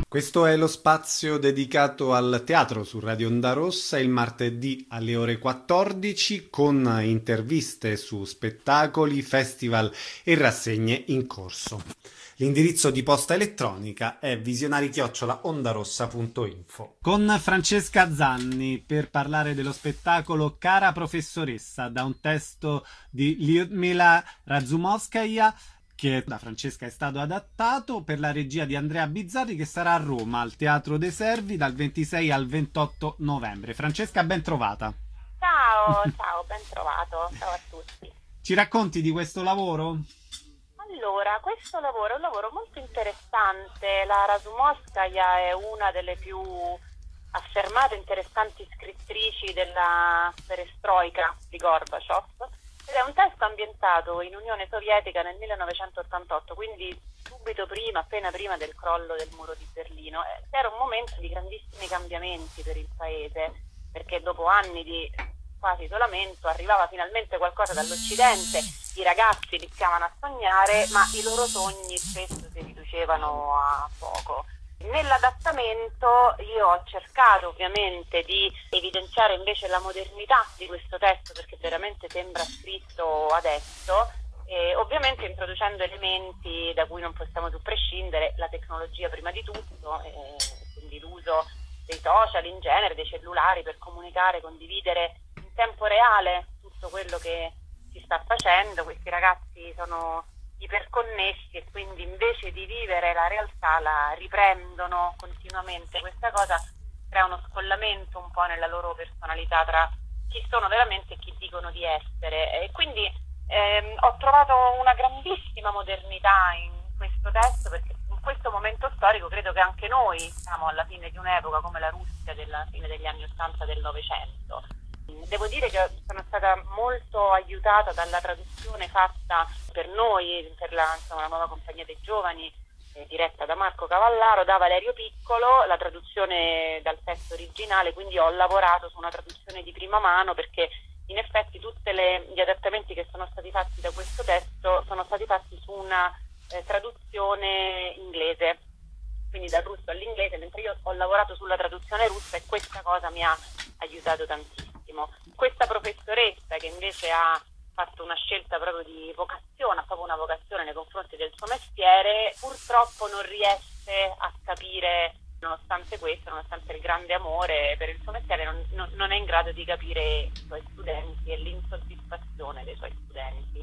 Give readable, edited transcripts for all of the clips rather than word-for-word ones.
Questo è lo spazio dedicato al teatro su Radio Onda Rossa il martedì alle ore 14 con interviste su spettacoli, festival e rassegne in corso. L'indirizzo di posta elettronica è visionari@ondarossa.info. Con Francesca Zanni per parlare dello spettacolo Cara professoressa, da un testo di Lyudmila Razumovskaya, che da Francesca è stato adattato per la regia di Andrea Bizzarri, che sarà a Roma al Teatro dei Servi dal 26 al 28 novembre. Francesca, ben trovata. Ciao, ben trovato, ciao a tutti. Ci racconti di questo lavoro? Allora, questo lavoro è un lavoro molto interessante. La Razumovskaya è una delle più affermate e interessanti scrittrici della perestroika di Gorbaciov. Ed è un testo ambientato in Unione Sovietica nel 1988, quindi subito prima, appena prima del crollo del muro di Berlino. Era un momento di grandissimi cambiamenti per il paese, perché dopo anni di quasi isolamento arrivava finalmente qualcosa dall'Occidente, i ragazzi iniziavano a sognare, ma i loro sogni spesso si riducevano a poco. Nell'adattamento io ho cercato ovviamente di evidenziare invece la modernità di questo testo, perché veramente sembra scritto adesso, e ovviamente introducendo elementi da cui non possiamo più prescindere, la tecnologia prima di tutto, quindi l'uso dei social in genere, dei cellulari per comunicare, condividere in tempo reale tutto quello che si sta facendo. Questi ragazzi sono iperconnessi e quindi invece di vivere la realtà la riprendono continuamente. Questa cosa crea uno scollamento un po' nella loro personalità tra chi sono veramente e chi dicono di essere, e quindi ho trovato una grandissima modernità in questo testo, perché in questo momento storico credo che anche noi siamo alla fine di un'epoca come la Russia della fine degli anni '80 del Novecento. Devo dire che sono stata molto aiutata dalla traduzione fatta per noi, per la nuova compagnia dei giovani, diretta da Marco Cavallaro, da Valerio Piccolo, la traduzione dal testo originale, quindi ho lavorato su una traduzione di prima mano, perché in effetti tutti gli adattamenti che sono stati fatti da questo testo sono stati fatti su una traduzione inglese, quindi dal russo all'inglese, mentre io ho lavorato sulla traduzione russa e questa cosa mi ha aiutato tantissimo. Questa professoressa, che invece ha fatto una scelta proprio di vocazione, ha proprio una vocazione nei confronti del suo mestiere, purtroppo non riesce a capire, nonostante questo, nonostante il grande amore per il suo mestiere, non è in grado di capire i suoi studenti e l'insoddisfazione dei suoi studenti.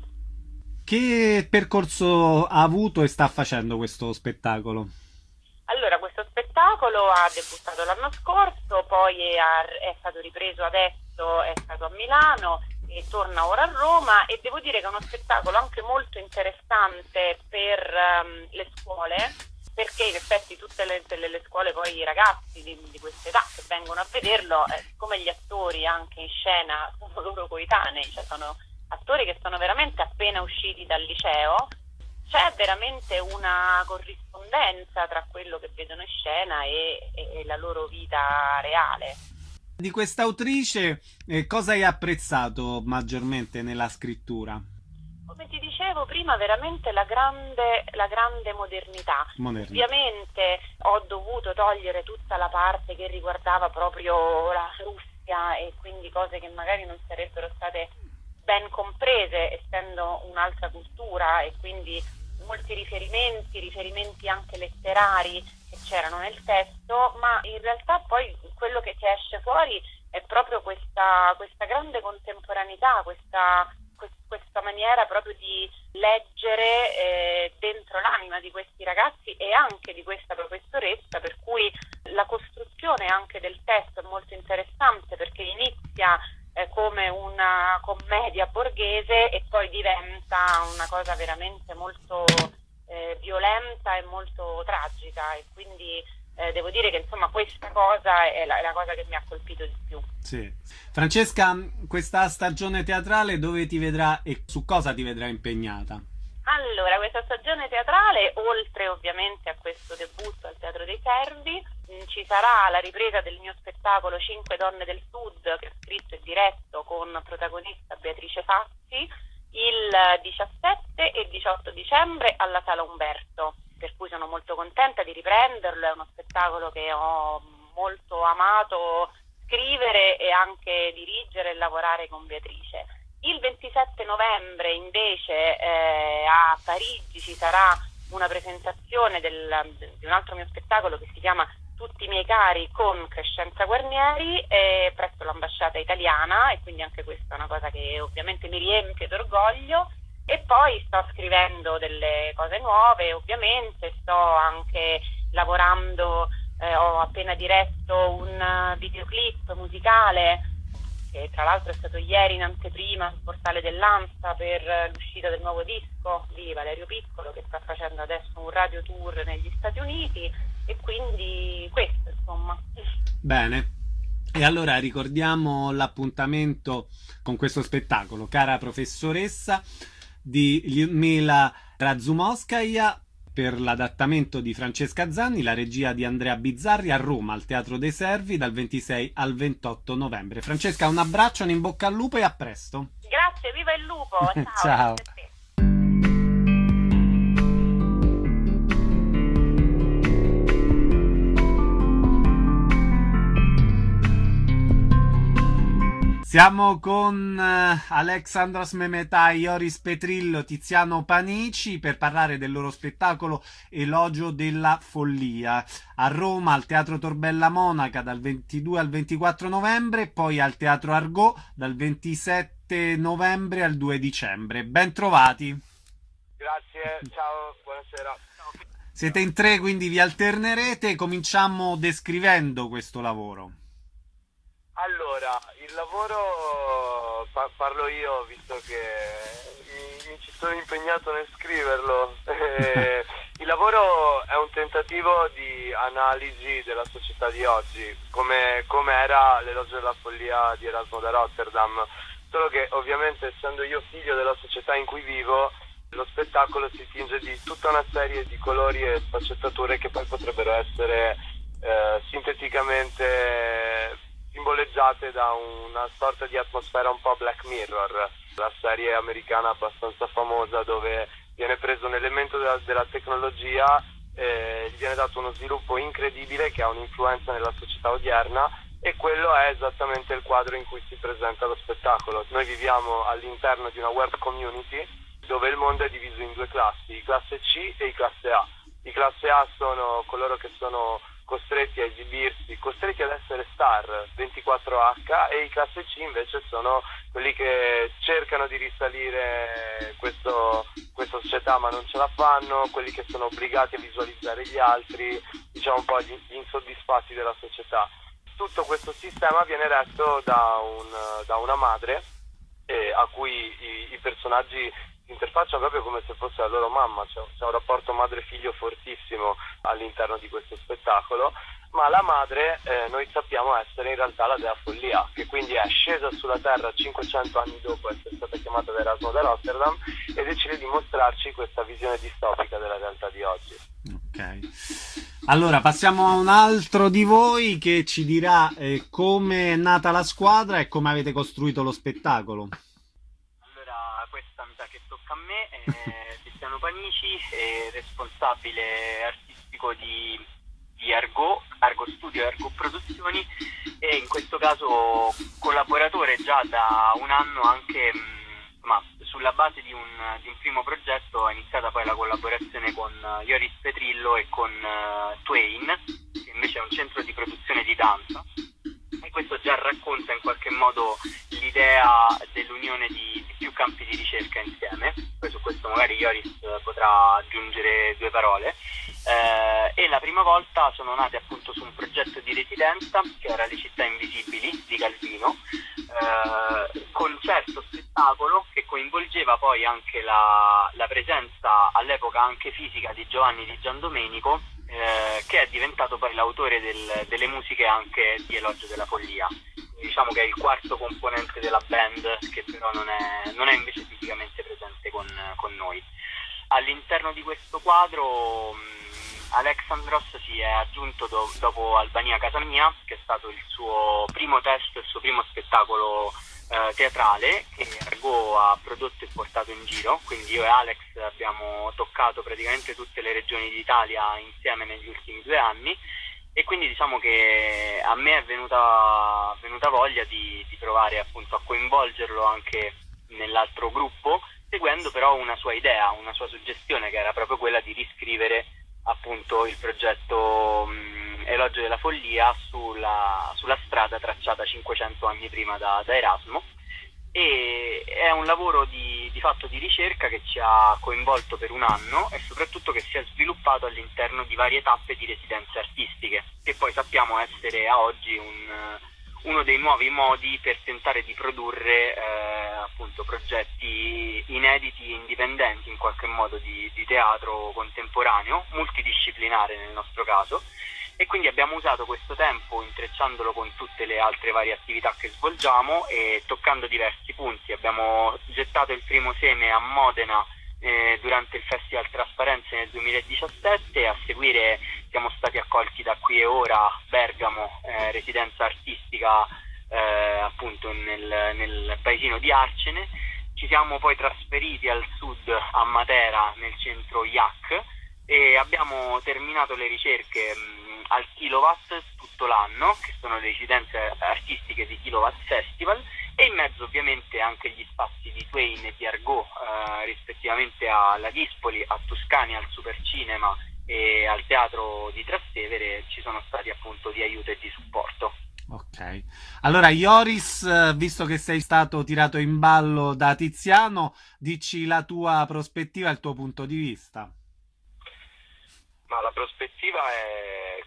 Che percorso ha avuto e sta facendo questo spettacolo? Allora, questo spettacolo ha debuttato l'anno scorso, poi è stato ripreso adesso, è stato a Milano e torna ora a Roma, e devo dire che è uno spettacolo anche molto interessante per le scuole, perché in effetti tutte le scuole, poi i ragazzi di questa età che vengono a vederlo, come gli attori anche in scena sono loro coetanei, cioè sono attori che sono veramente appena usciti dal liceo, c'è veramente una corrispondenza tra quello che vedono in scena e la loro vita reale. Di questa autrice, cosa hai apprezzato maggiormente nella scrittura? Come ti dicevo prima, veramente la grande modernità. Ovviamente ho dovuto togliere tutta la parte che riguardava proprio la Russia, e quindi cose che magari non sarebbero state ben comprese, essendo un'altra cultura, e quindi molti riferimenti anche letterari che c'erano nel testo, ma in realtà poi quello che esce fuori è proprio questa grande contemporaneità, questa maniera proprio di leggere dentro l'anima di questi ragazzi e anche di questa professoressa, per cui la costruzione anche del testo è molto interessante, perché inizia come una commedia borghese e poi diventa una cosa veramente molto violenta e molto tragica, e quindi devo dire che insomma questa cosa è la cosa che mi ha colpito di più. Sì. Francesca, questa stagione teatrale dove ti vedrà e su cosa ti vedrà impegnata? Allora, questa stagione teatrale, oltre ovviamente a questo debutto al Teatro dei Servi, ci sarà la ripresa del mio spettacolo Cinque donne del Sud, che ho scritto e diretto con protagonista Beatrice Fazzi, il 17 e 18 dicembre alla Sala Umberto, per cui sono molto contenta di riprenderlo. È uno spettacolo spettacolo che ho molto amato scrivere e anche dirigere e lavorare con Beatrice. Il 27 novembre invece a Parigi ci sarà una presentazione di un altro mio spettacolo che si chiama Tutti i miei cari con Crescenza Guarnieri presso l'ambasciata italiana, e quindi anche questa è una cosa che ovviamente mi riempie d'orgoglio. E poi sto scrivendo delle cose nuove, ovviamente sto anche lavorando, ho appena diretto un videoclip musicale che tra l'altro è stato ieri in anteprima sul portale dell'ANSA per l'uscita del nuovo disco di Valerio Piccolo, che sta facendo adesso un radio tour negli Stati Uniti, e quindi questo, insomma. Bene. E allora ricordiamo l'appuntamento con questo spettacolo, Cara professoressa, di Lyudmila Razumovskaja, per l'adattamento di Francesca Zanni, la regia di Andrea Bizzarri, a Roma al Teatro dei Servi dal 26 al 28 novembre. Francesca, un abbraccio, un in bocca al lupo e a presto. Grazie, viva il lupo! Ciao! Ciao. Siamo con Alexandros Memetai, Ioris Petrillo, Tiziano Panici per parlare del loro spettacolo Elogio della follia, a Roma al Teatro Torbella Monaca dal 22 al 24 novembre, poi al Teatro Argot dal 27 novembre al 2 dicembre. Ben trovati. Grazie, ciao, buonasera. Siete in tre, quindi vi alternerete. Cominciamo descrivendo questo lavoro. Allora, il lavoro, parlo io visto che mi ci sono impegnato nel scriverlo. Il lavoro è un tentativo di analisi della società di oggi, come era l'Elogio della follia di Erasmo da Rotterdam, solo che ovviamente, essendo io figlio della società in cui vivo, lo spettacolo si tinge di tutta una serie di colori e sfaccettature che poi potrebbero essere sinteticamente simboleggiate da una sorta di atmosfera un po' Black Mirror, la serie americana abbastanza famosa dove viene preso un elemento della tecnologia e gli viene dato uno sviluppo incredibile che ha un'influenza nella società odierna, e quello è esattamente il quadro in cui si presenta lo spettacolo. Noi viviamo all'interno di una web community dove il mondo è diviso in due classi, i classe C e i classe A. I classe A sono coloro che sono costretti a esibirsi, costretti ad essere star 24H, e i classe C invece sono quelli che cercano di risalire questa società ma non ce la fanno, quelli che sono obbligati a visualizzare gli altri, diciamo un po' gli insoddisfatti della società. Tutto questo sistema viene retto da una madre a cui i personaggi si interfacciano proprio come se fosse la loro mamma. C'è un rapporto madre-figlio fortissimo all'interno di questo spettacolo, ma la madre noi sappiamo essere in realtà la dea follia, che quindi è scesa sulla terra 500 anni dopo essere stata chiamata da Erasmo da Rotterdam e decide di mostrarci questa visione distopica della realtà di oggi. Ok, allora passiamo a un altro di voi che ci dirà come è nata la squadra e come avete costruito lo spettacolo. Questa mi sa che tocca a me, Tiziano Panici, responsabile artistico di Argot Studio e Argot Produzioni, e in questo caso collaboratore già da un anno anche, ma sulla base di un primo progetto è iniziata poi la collaborazione con Ioris Petrillo e con Twain, che invece è un centro di produzione di danza, e questo già racconta in qualche modo l'idea dell'unione di più campi di ricerca insieme. Poi su questo magari Ioris potrà aggiungere due parole. E la prima volta sono nate appunto su un progetto di residenza che era Le città invisibili di Calvino, concerto spettacolo che coinvolgeva poi anche la presenza all'epoca anche fisica di Giovanni Di Giandomenico, che è diventato poi l'autore delle musiche anche di Elogio della follia. Diciamo che è il quarto componente della band, che però non è invece fisicamente presente con noi. All'interno di questo quadro Alexandros si è aggiunto dopo Albania Casa Mia, che è stato il suo primo testo, il suo primo spettacolo teatrale che Argot ha prodotto e portato in giro. Quindi io e Alex abbiamo toccato praticamente tutte le regioni d'Italia insieme negli ultimi 2 anni, e quindi diciamo che a me è venuta voglia di provare appunto a coinvolgerlo anche nell'altro gruppo, seguendo però una sua idea, una sua suggestione, che era proprio quella di riscrivere appunto il progetto Elogio della follia sulla strada tracciata 500 anni prima da Erasmo. E è un lavoro di fatto di ricerca che ci ha coinvolto per un anno e soprattutto che si è sviluppato all'interno di varie tappe di residenze artistiche, che poi sappiamo essere a oggi uno dei nuovi modi per tentare di produrre appunto progetti inediti, indipendenti in qualche modo di teatro contemporaneo, multidisciplinare nel nostro caso. E quindi abbiamo usato questo tempo intrecciandolo con tutte le altre varie attività che svolgiamo e toccando diversi punti. Abbiamo gettato il primo seme a Modena durante il Festival Trasparenze nel 2017, a seguire siamo stati accolti da Qui e Ora a Bergamo, residenza artistica appunto nel paesino di Arcene. Ci siamo poi trasferiti al sud a Matera, nel centro IAC, e abbiamo terminato le ricerche al Kilowatt tutto l'anno, che sono le residenze artistiche di Kilowatt Festival, e in mezzo ovviamente anche gli spazi di Twain e di Argo, rispettivamente alla Dispoli, a Tuscania, al Supercinema e al Teatro di Trastevere ci sono stati appunto di aiuto e di supporto. Ok, allora Ioris, visto che sei stato tirato in ballo da Tiziano, dici la tua prospettiva, il tuo punto di vista. Ma la prospettiva è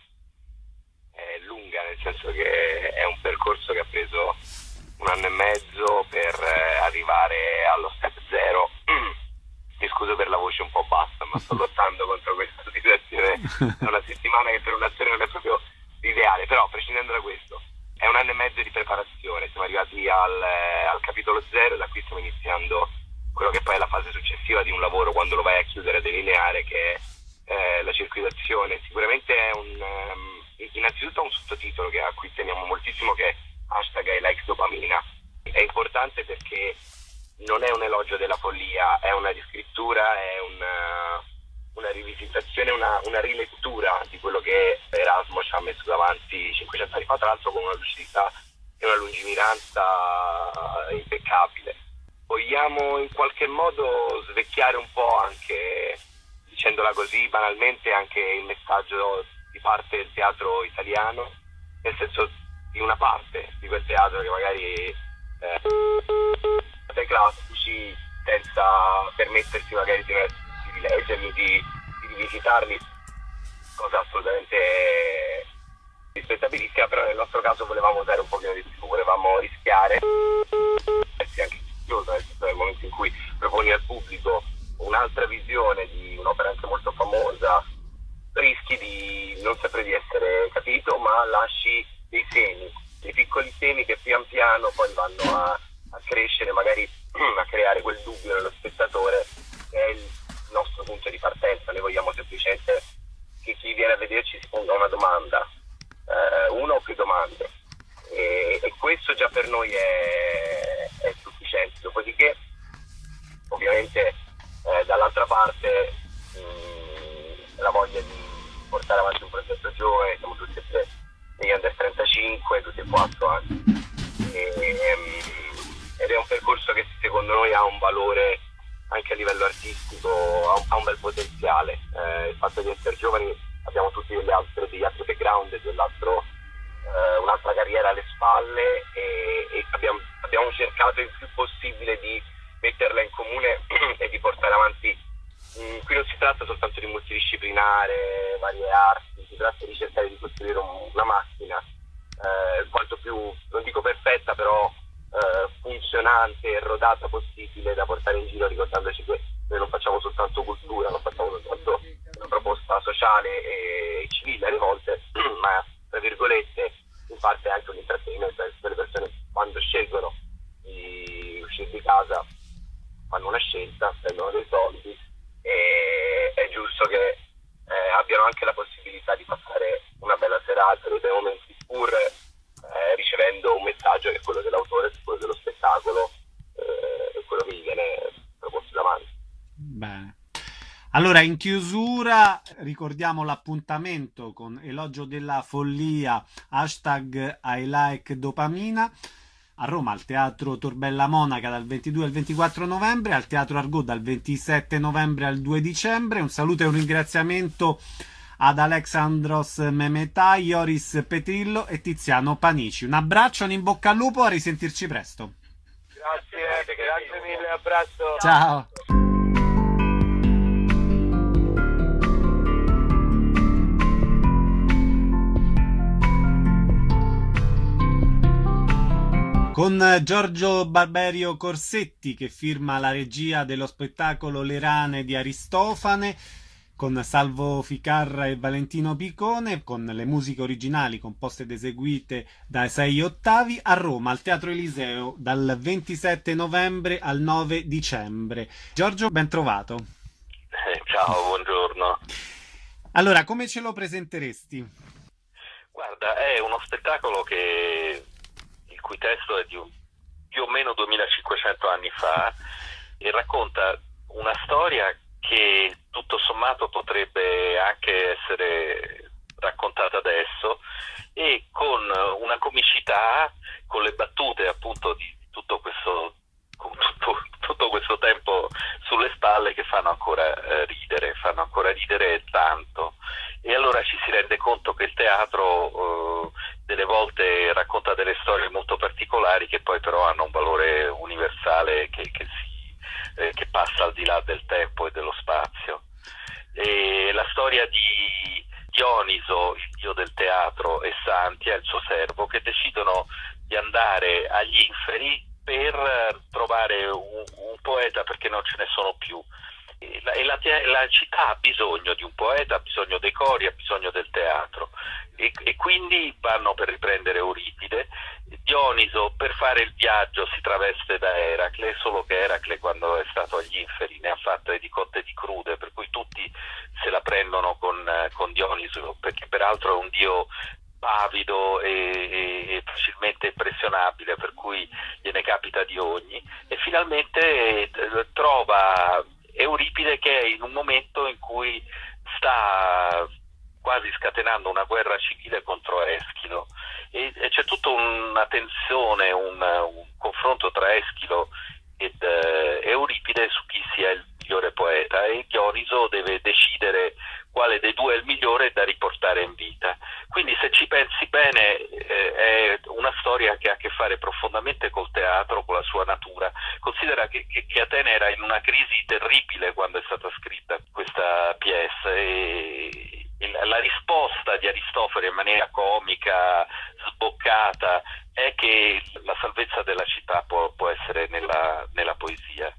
lunga, nel senso che è un percorso che ha preso 1 anno e mezzo per arrivare allo step 0. Mi scuso per la voce un po' bassa, ma sto lottando contro questa situazione da una settimana che per un'azione non è proprio l'ideale, però prescindendo da questo è 1 anno e mezzo di preparazione. Siamo arrivati al capitolo 0 e da qui stiamo iniziando quello che poi è la fase successiva di un lavoro, quando lo vai a chiudere, a delineare, che è la circuitazione. Sicuramente è innanzitutto un sottotitolo a cui teniamo moltissimo, che è #ILikesDopamina. È importante perché non è un elogio della follia, è una riscrittura, è una rivisitazione, una rilettura di quello che Erasmo ci ha messo davanti 500 anni fa, tra l'altro con una lucidità e una lungimiranza impeccabile. Vogliamo in qualche modo svecchiare un po', anche dicendola così banalmente, anche il messaggio di parte del teatro italiano, nel senso di una parte di quel teatro che magari dai classici, senza permettersi magari di rileggerli, di rivisitarli, cosa assolutamente rispettabilissima, però nel nostro caso volevamo dare un pochino di più, volevamo rischiare, anche nel momento in cui proponi al pubblico un'altra visione di un'opera anche molto famosa, rischi di non sempre di essere capito, ma lasci dei semi, dei piccoli semi che pian piano poi vanno a crescere, magari a creare quel dubbio nello spettatore, che è il nostro punto di partenza. Noi vogliamo semplicemente che chi viene a vederci si ponga una domanda, una o più domande, e questo già per noi è sufficiente. Dopodiché ovviamente dall'altra parte la voglia di portare avanti un progetto giovane. Siamo tutti e tre negli under 35, tutti e 4 anni, ed è un percorso che secondo noi ha un valore anche a livello artistico, ha un bel potenziale. Il fatto di essere giovani, abbiamo tutti degli altri background, un'altra carriera alle spalle, e abbiamo cercato il più possibile di metterla in comune e di portare avanti. Qui non si tratta soltanto di multidisciplinare varie arti, si tratta di cercare di costruire una macchina quanto più, non dico perfetta, però funzionante e rodata possibile da portare in giro, ricordandoci che noi non facciamo soltanto cultura, non facciamo soltanto una proposta sociale e civile alle volte, ma tra virgolette in parte anche un intrattenimento. Le persone, quando scelgono di uscire di casa, fanno una scelta, spendono dei soldi, e è giusto che abbiano anche la possibilità di passare una bella serata, dei momenti pur ricevendo un messaggio che è quello dell'autore, quello dello spettacolo, quello che gli viene proposto davanti. Bene. Allora, in chiusura ricordiamo l'appuntamento con Elogio della Follia, hashtag I like dopamina, a Roma al Teatro Torbella Monaca dal 22 al 24 novembre, al Teatro Argot dal 27 novembre al 2 dicembre. Un saluto e un ringraziamento ad Alexandros Memetai, Ioris Petrillo e Tiziano Panici. Un abbraccio, un in bocca al lupo, a risentirci presto. Grazie mille, abbraccio. Ciao. Con Giorgio Barberio Corsetti che firma la regia dello spettacolo Le rane di Aristofane, con Salvo Ficarra e Valentino Picone, con le musiche originali composte ed eseguite da 6 Ottavi, a Roma al Teatro Eliseo dal 27 novembre al 9 dicembre. Giorgio, ben trovato. Ciao, buongiorno. Allora, come ce lo presenteresti? Guarda, è uno spettacolo il cui testo è di più o meno 2500 anni fa e racconta una storia che tutto sommato potrebbe anche essere raccontata adesso, e con una comicità, con le battute appunto di tutto questo tempo sulle spalle, che fanno ancora ridere tanto. E allora ci si rende conto che il teatro delle volte racconta delle storie molto particolari che poi però hanno un valore universale che passa al di là del tempo e dello spazio. E la storia di Dioniso, il dio del teatro, e Santia, il suo servo, che decidono di andare agli inferi per trovare un poeta, perché non ce ne sono più. E la città ha bisogno di un poeta, ha bisogno dei cori, ha bisogno del teatro, e quindi vanno per riprendere Euripide. Dioniso, per fare il viaggio, si traveste da Eracle, solo che Eracle, quando è stato agli inferi, ne ha fatte di cotte e di crude, per cui tutti se la prendono con Dioniso, perché peraltro è un dio pavido e facilmente impressionabile, per cui gliene capita di ogni, e finalmente trova Euripide, che è in un momento in cui sta quasi scatenando una guerra civile contro Eschilo, e c'è tutta una tensione, un confronto tra Eschilo ed Euripide su chi sia il migliore poeta, e Dioniso deve decidere quale dei due è il migliore da riportare in vita. Quindi, se ci pensi bene, è una storia che ha a che fare profondamente col teatro, con la sua natura. Considera che Atene era in una crisi terribile quando è stata scritta questa pièce, e la risposta di Aristofane in maniera comica, sboccata, è che la salvezza della città può essere nella poesia.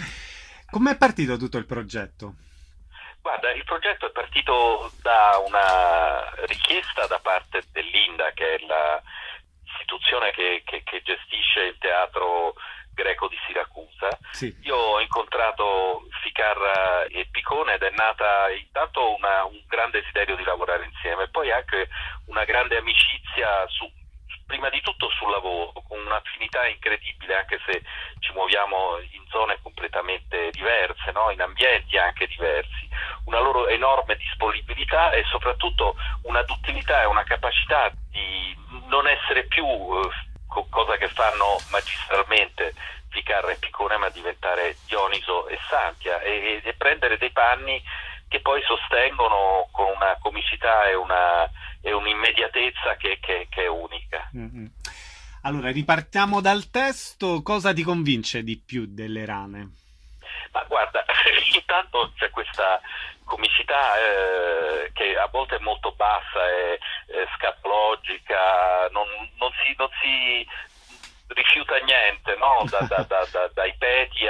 Com'è partito tutto il progetto? Guarda, il progetto è partito da una richiesta da parte dell'Inda, che è l'istituzione che gestisce il teatro greco di Siracusa. Sì. Io ho incontrato Ficarra e Picone ed è nata intanto un grande desiderio di lavorare insieme, poi anche una grande amicizia prima di tutto sul lavoro, con un'affinità incredibile, anche se ci muoviamo in zone completamente diverse, no? In ambienti anche diversi, una loro enorme disponibilità e soprattutto una duttilità e una capacità di non essere più cosa che fanno magistralmente Ficarra e Picone, ma diventare Dioniso e Santia, e prendere dei panni che poi sostengono con una comicità e un'immediatezza che è unica. Mm-hmm. Allora, ripartiamo dal testo. Cosa ti convince di più delle rane? Ma guarda, intanto c'è questa comicità che a volte è molto bassa, è scatologica, non si rifiuta niente, no? Dai peti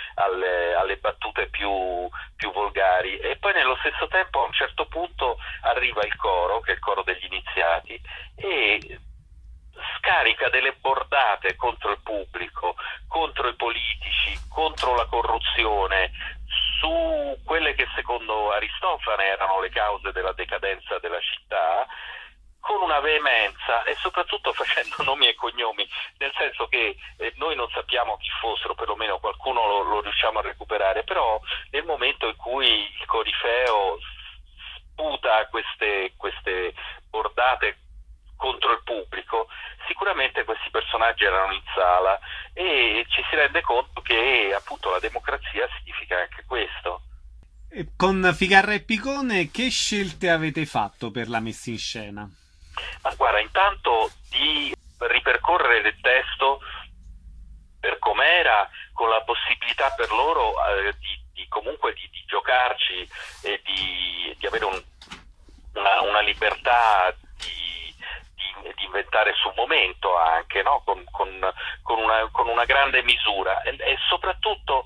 alle battute più volgari, e poi nello stesso tempo a un certo punto arriva il coro, che è il coro degli iniziati, e scarica delle bordate contro il pubblico, contro i politici, contro la corruzione, su quelle che secondo Aristofane erano le cause della decadenza della città, con una estrema veemenza e soprattutto facendo nomi e cognomi, nel senso che noi non sappiamo chi fossero, perlomeno qualcuno lo riusciamo a recuperare, però nel momento in cui il corifeo sputa queste bordate contro il pubblico, sicuramente questi personaggi erano in sala e ci si rende conto che appunto la democrazia significa anche questo. Con Ficarra e Picone che scelte avete fatto per la messa in scena? Ma guarda, intanto di ripercorrere il testo per com'era, con la possibilità per loro comunque di giocarci e di avere una libertà di inventare sul momento anche, no? con una grande misura e soprattutto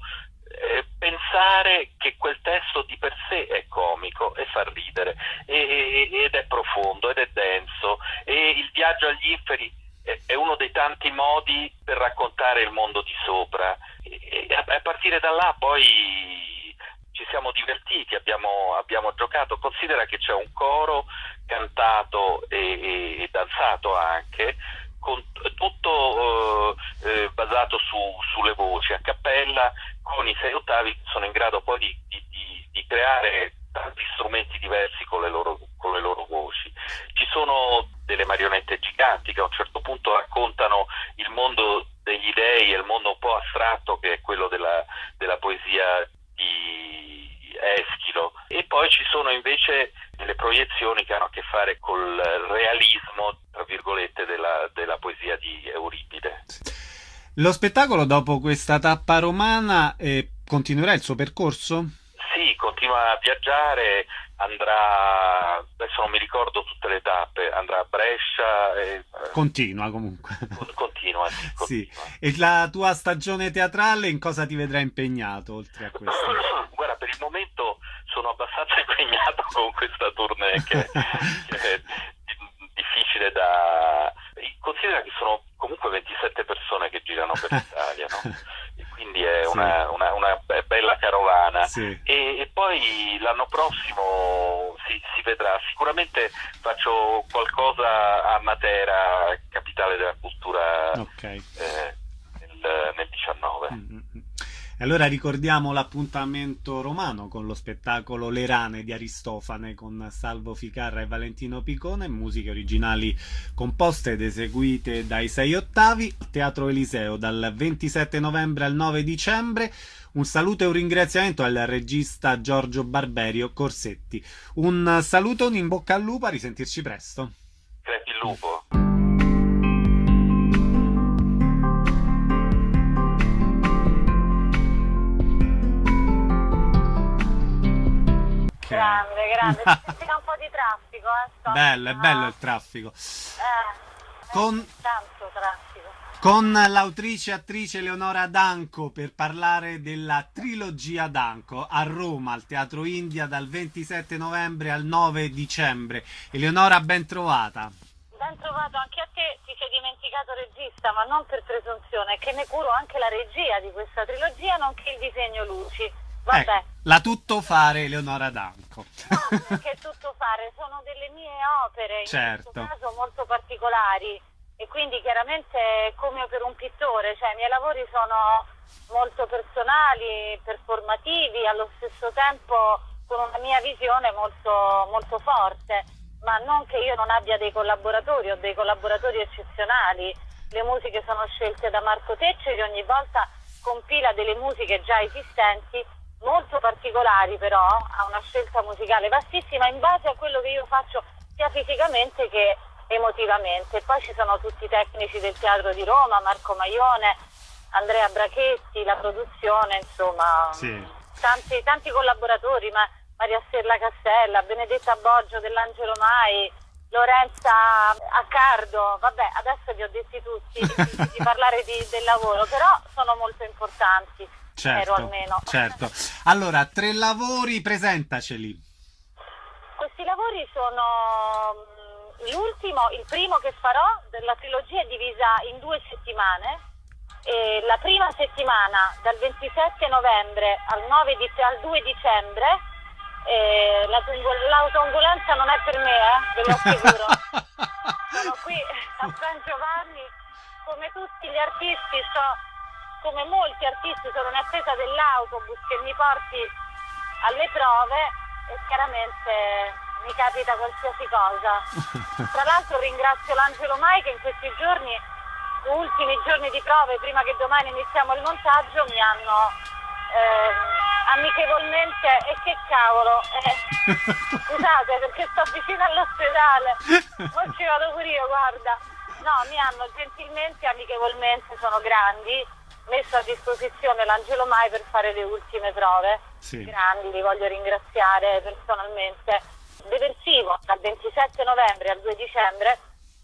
pensare che quel testo di per sé è comico e fa ridere ed è profondo ed è denso, e il viaggio agli inferi è uno dei tanti modi per raccontare il mondo di sopra, e a partire da là poi ci siamo divertiti, abbiamo giocato. Considera che c'è un coro cantato e danzato anche, con tutto basato sulle voci a cappella, con i 6 ottavi che sono in grado poi di creare tanti strumenti diversi con le loro voci. Ci sono delle marionette giganti che a un certo punto raccontano il mondo degli dei e il mondo un po' astratto che è quello della poesia di Eschilo, e poi ci sono invece delle proiezioni che hanno a che fare col realismo, tra virgolette, della poesia di Euripide. Lo spettacolo, dopo questa tappa romana, continuerà il suo percorso? Sì, continua a viaggiare, andrà, adesso non mi ricordo tutte le tappe, andrà a Brescia. Continua comunque. Continua, sì. Sì. E la tua stagione teatrale in cosa ti vedrà impegnato, oltre a questo? Guarda, per il momento sono abbastanza impegnato con questa tournée che è difficile da... Considera che sono comunque 27 persone che girano per l'Italia, no? E quindi è sì, una bella carovana. Sì. E poi l'anno prossimo si vedrà. Sicuramente faccio qualcosa a Matera, capitale della cultura, okay, nel 19. Allora ricordiamo l'appuntamento romano con lo spettacolo Le Rane di Aristofane con Salvo Ficarra e Valentino Picone, musiche originali composte ed eseguite dai 6 ottavi, Teatro Eliseo dal 27 novembre al 9 dicembre. Un saluto e un ringraziamento al regista Giorgio Barberio Corsetti. Un saluto, un in bocca al lupo, a risentirci presto. Crepi il lupo. Grande, si sente un po' di traffico, Bello, è bello il traffico. Tanto traffico. Con l'autrice e attrice Eleonora Danco per parlare della trilogia Danco a Roma al Teatro India dal 27 novembre al 9 dicembre. Eleonora, ben trovata. Ben trovato anche a te. Ti sei dimenticato regista, ma non per presunzione, che ne curo anche la regia di questa trilogia, nonché il disegno luci. Vabbè. La tuttofare Eleonora Danco. No, perché tutto fare, sono delle mie opere, in certo, questo caso molto particolari, e quindi chiaramente come per un pittore, cioè i miei lavori sono molto personali, performativi, allo stesso tempo con una mia visione molto, molto forte, ma non che io non abbia dei collaboratori, ho dei collaboratori eccezionali. Le musiche sono scelte da Marco Tecce, che ogni volta compila delle musiche già esistenti, molto particolari, però ha una scelta musicale vastissima in base a quello che io faccio sia fisicamente che emotivamente. Poi ci sono tutti i tecnici del Teatro di Roma, Marco Maione, Andrea Brachetti, la produzione, insomma, sì, tanti collaboratori, ma Maria Stella Castella, Benedetta Boggio dell'Angelo Mai, Lorenza Accardo, vabbè, adesso vi ho detti tutti di parlare del lavoro, però sono molto importanti. Certo, almeno. Certo. Allora, 3 lavori, presentaceli. Questi lavori sono l'ultimo, il primo che farò della trilogia è divisa in 2 settimane. E la prima settimana dal 27 novembre al 2 dicembre. L'autoambulanza non è per me, ve lo assicuro. a San Giovanni, come tutti gli artisti, come molti artisti sono in attesa dell'autobus che mi porti alle prove e chiaramente mi capita qualsiasi cosa. Tra l'altro ringrazio l'Angelo Mai che in questi giorni, ultimi giorni di prove, prima che domani iniziamo il montaggio, mi hanno amichevolmente, e che cavolo, scusate perché sto vicino all'ospedale, non ci vado pure io, guarda, no, mi hanno gentilmente, amichevolmente, sono grandi, messo a disposizione l'Angelo Mai per fare le ultime prove. Sì. Grandi, li voglio ringraziare personalmente. Deversivo dal 27 novembre al 2 dicembre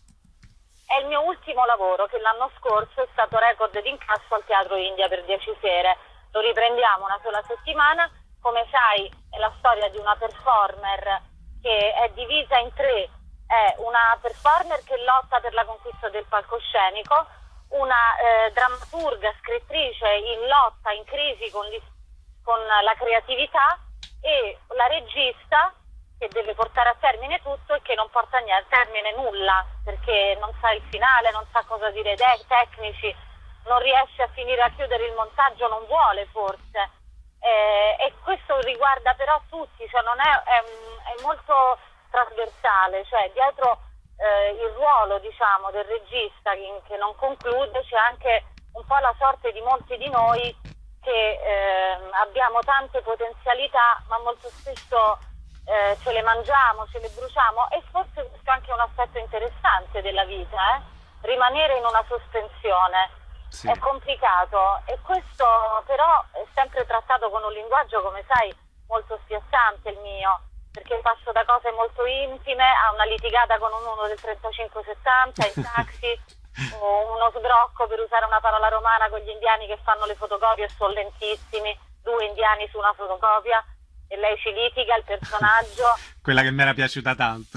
è il mio ultimo lavoro, che l'anno scorso è stato record di incasso al Teatro India per 10 sere. Lo riprendiamo una sola settimana. Come sai, è la storia di una performer che è divisa in tre. È una performer che lotta per la conquista del palcoscenico, una drammaturga, scrittrice in lotta, in crisi con la creatività, e la regista che deve portare a termine tutto e che non porta a termine nulla, perché non sa il finale, non sa cosa dire ai tecnici, non riesce a finire, a chiudere il montaggio, non vuole forse. E questo riguarda però tutti, cioè non è molto trasversale, cioè dietro il ruolo, diciamo, del regista che non conclude c'è anche un po' la sorte di molti di noi che abbiamo tante potenzialità, ma molto spesso ce le mangiamo, ce le bruciamo, e forse questo è anche un aspetto interessante della vita, rimanere in una sospensione. Sì. È complicato, e questo però è sempre trattato con un linguaggio, come sai, molto spiazzante il mio, perché passo da cose molto intime a una litigata con uno del 3570 in taxi, o uno sbrocco, per usare una parola romana, con gli indiani che fanno le fotocopie e sono lentissimi, 2 indiani su una fotocopia, e lei ci litiga, il personaggio. Quella che mi era piaciuta tanto.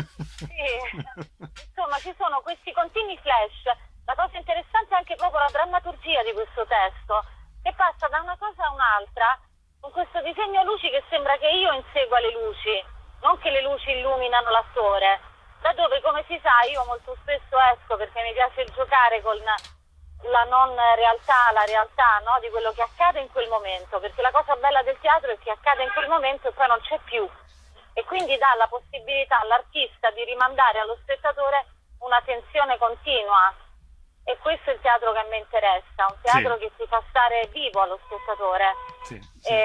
Sì, insomma ci sono questi continui flash. La cosa interessante è anche proprio la drammaturgia di questo testo, che passa da una cosa a un'altra, con questo disegno a luci che sembra che io insegua le luci, non che le luci illuminano l'attore, da dove, come si sa, io molto spesso esco perché mi piace giocare con la non realtà, la realtà, no, di quello che accade in quel momento, perché la cosa bella del teatro è che accade in quel momento e poi non c'è più, e quindi dà la possibilità all'artista di rimandare allo spettatore una tensione continua. E questo è il teatro che a me interessa, un teatro che ti fa stare vivo allo spettatore. Sì.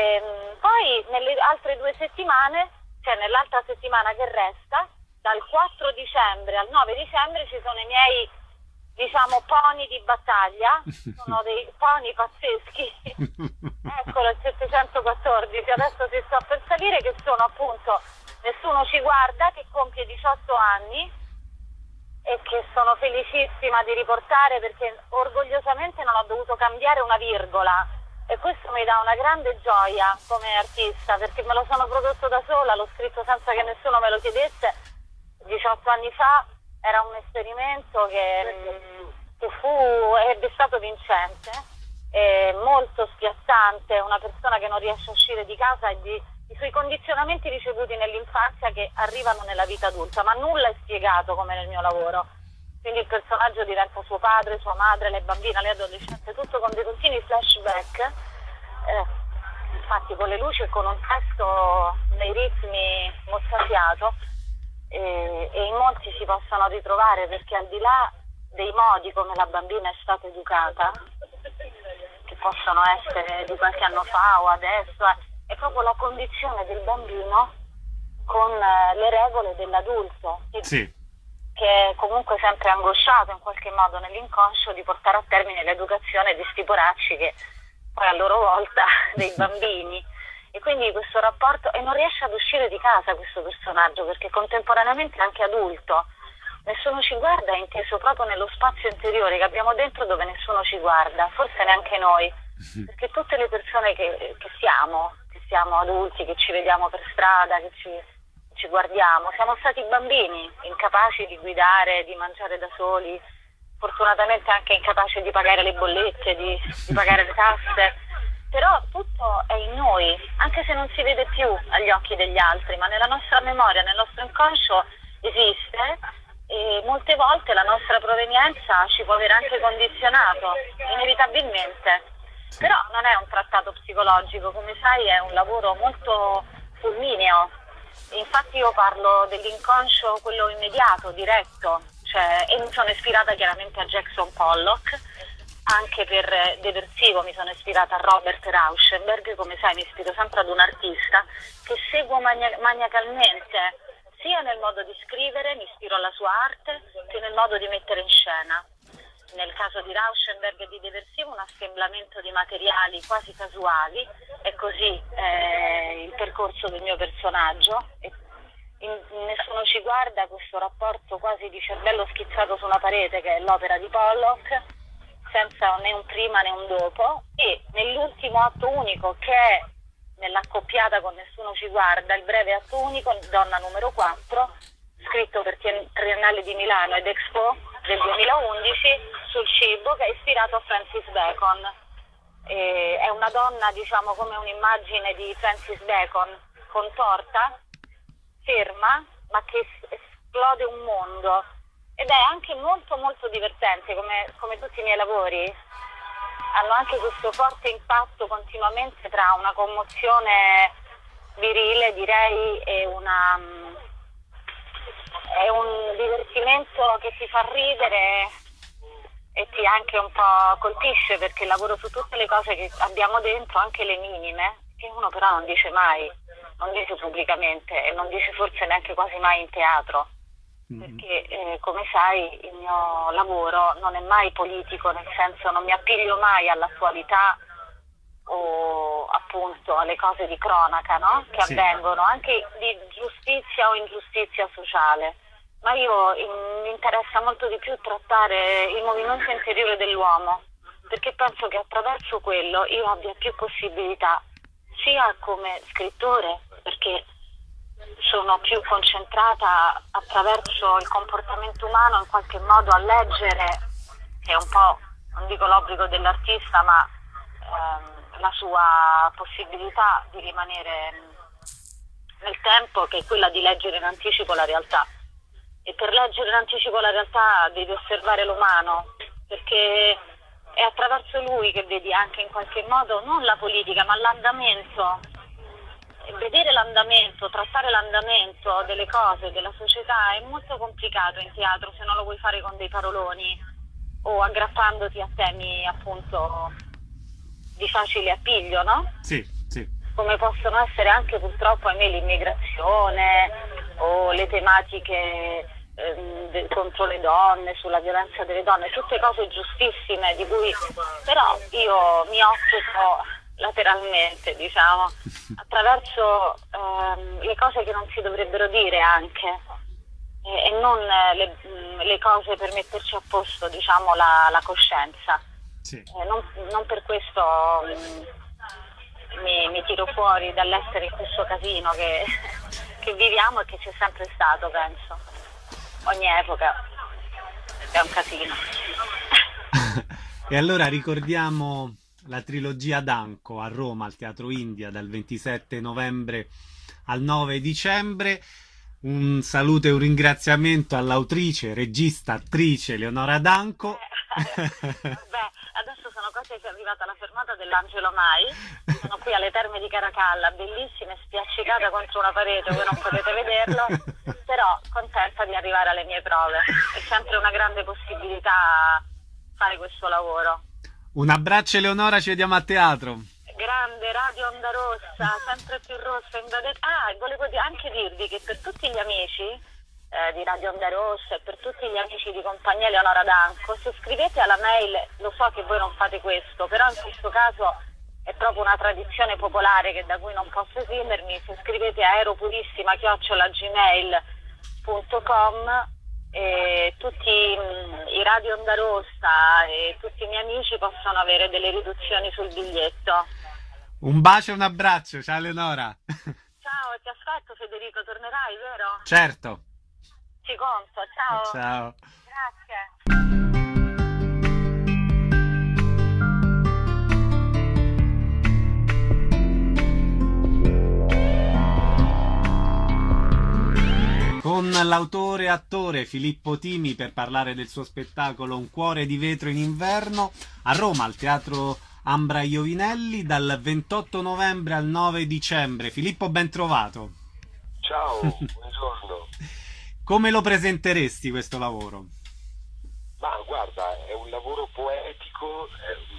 Poi nelle altre 2 settimane, cioè nell'altra settimana che resta, dal 4 dicembre al 9 dicembre ci sono i miei, diciamo, pony di battaglia, sono dei pony pazzeschi, eccolo il 714, adesso si sta per salire, che sono appunto Nessuno ci guarda, che compie 18 anni, e che sono felicissima di riportare, perché orgogliosamente non ho dovuto cambiare una virgola, e questo mi dà una grande gioia come artista, perché me lo sono prodotto da sola, l'ho scritto senza che nessuno me lo chiedesse 18 anni fa. Era un esperimento che è stato vincente, molto spiazzante, una persona che non riesce a uscire di casa e i suoi condizionamenti ricevuti nell'infanzia che arrivano nella vita adulta, ma nulla è spiegato come nel mio lavoro. Quindi il personaggio diventa suo padre, sua madre, le bambine, le adolescenti, tutto con dei continui flashback, infatti con le luci e con un testo nei ritmi mozzafiato, e in molti si possono ritrovare, perché al di là dei modi come la bambina è stata educata, che possono essere di qualche anno fa o adesso, è proprio la condizione del bambino con le regole dell'adulto, che è comunque sempre angosciato in qualche modo nell'inconscio di portare a termine l'educazione di sti poracci che poi a loro volta dei bambini. E quindi questo rapporto, e non riesce ad uscire di casa questo personaggio, perché contemporaneamente è anche adulto. Nessuno ci guarda, è inteso proprio nello spazio interiore che abbiamo dentro, dove nessuno ci guarda, forse neanche noi, perché tutte le persone che siamo adulti, che ci vediamo per strada, che ci guardiamo, siamo stati bambini, incapaci di guidare, di mangiare da soli, fortunatamente anche incapaci di pagare le bollette, di pagare le tasse, però tutto è in noi, anche se non si vede più agli occhi degli altri, ma nella nostra memoria, nel nostro inconscio esiste, e molte volte la nostra provenienza ci può avere anche condizionato, inevitabilmente. Sì. Però non è un trattato psicologico, come sai è un lavoro molto fulmineo. Infatti io parlo dell'inconscio, quello immediato, diretto, cioè, e mi sono ispirata chiaramente a Jackson Pollock, anche per Deversivo mi sono ispirata a Robert Rauschenberg, come sai mi ispiro sempre ad un artista che seguo maniacalmente, sia nel modo di scrivere, mi ispiro alla sua arte, che nel modo di mettere in scena. Nel caso di Rauschenberg e di Deversivo un assemblamento di materiali quasi casuali, è così il percorso del mio personaggio. Nessuno ci guarda, questo rapporto quasi di cervello schizzato su una parete che è l'opera di Pollock, senza né un prima né un dopo, e nell'ultimo atto unico che è nell'accoppiata con Nessuno ci guarda, il breve atto unico, Donna numero 4, scritto per Triennale di Milano ed Expo del 2011 sul cibo, che è ispirato a Francis Bacon. È una donna, diciamo, come un'immagine di Francis Bacon, contorta, ferma, ma che esplode un mondo. Ed è anche molto molto divertente, come tutti i miei lavori. Hanno anche questo forte impatto continuamente tra una commozione virile, direi, e è un divertimento che ti fa ridere e ti anche un po' colpisce, perché lavoro su tutte le cose che abbiamo dentro, anche le minime, che uno però non dice mai, non dice pubblicamente e non dice forse neanche quasi mai in teatro, perché come sai il mio lavoro non è mai politico, nel senso non mi appiglio mai all'attualità o appunto alle cose di cronaca, no? Che avvengono, anche di giustizia o ingiustizia sociale, ma mi interessa molto di più trattare il movimento interiore dell'uomo, perché penso che attraverso quello io abbia più possibilità, sia come scrittore, perché sono più concentrata attraverso il comportamento umano in qualche modo a leggere, che è un po', non dico l'obbligo dell'artista, ma la sua possibilità di rimanere nel tempo, che è quella di leggere in anticipo la realtà. E per leggere in anticipo la realtà devi osservare l'umano, perché è attraverso lui che vedi anche in qualche modo non la politica ma l'andamento. E vedere l'andamento, trattare l'andamento delle cose, della società è molto complicato in teatro se non lo vuoi fare con dei paroloni o aggrappandoti a temi appunto di facile appiglio, no? Sì. Come possono essere anche purtroppo l'immigrazione o le tematiche contro le donne, sulla violenza delle donne, tutte cose giustissime di cui però io mi occupo lateralmente, diciamo, attraverso le cose che non si dovrebbero dire anche e non le cose per metterci a posto, diciamo, la coscienza. Sì. Non per questo mi tiro fuori dall'essere in questo casino che viviamo e che c'è sempre stato, penso. Ogni epoca è un casino. E allora ricordiamo la trilogia Danco a Roma al Teatro India dal 27 novembre al 9 dicembre. Un saluto e un ringraziamento all'autrice, regista, attrice Leonora Danco. Beh, adesso sono cose che è arrivata alla fermata dell'Angelo Mai. Sono qui alle Terme di Caracalla, bellissime, spiaccicata contro una parete, voi non potete vederlo, però contenta di arrivare alle mie prove. È sempre una grande possibilità fare questo lavoro. Un abbraccio Eleonora, ci vediamo a teatro. Grande Radio Onda Rossa, sempre più rossa. Volevo anche dirvi che per tutti gli amici di Radio Onda Rossa e per tutti gli amici di compagnia Leonora Danco, se scrivete alla mail, lo so che voi non fate questo, però in questo caso è proprio una tradizione popolare da cui non posso esimermi, se scrivete a aeropurissima@gmail.com e tutti i Radio Onda Rossa e tutti i miei amici possono avere delle riduzioni sul biglietto. Un bacio e un abbraccio, ciao Eleonora. Ciao, ti aspetto Federico, tornerai, vero? Certo. Ci conto, ciao. Ciao. Grazie. con l'autore e attore Filippo Timi per parlare del suo spettacolo Un cuore di vetro in inverno a Roma, al Teatro Ambra Iovinelli, dal 28 novembre al 9 dicembre. Filippo, ben trovato. Ciao, buongiorno. Come lo presenteresti questo lavoro? Ma guarda, è un lavoro poetico,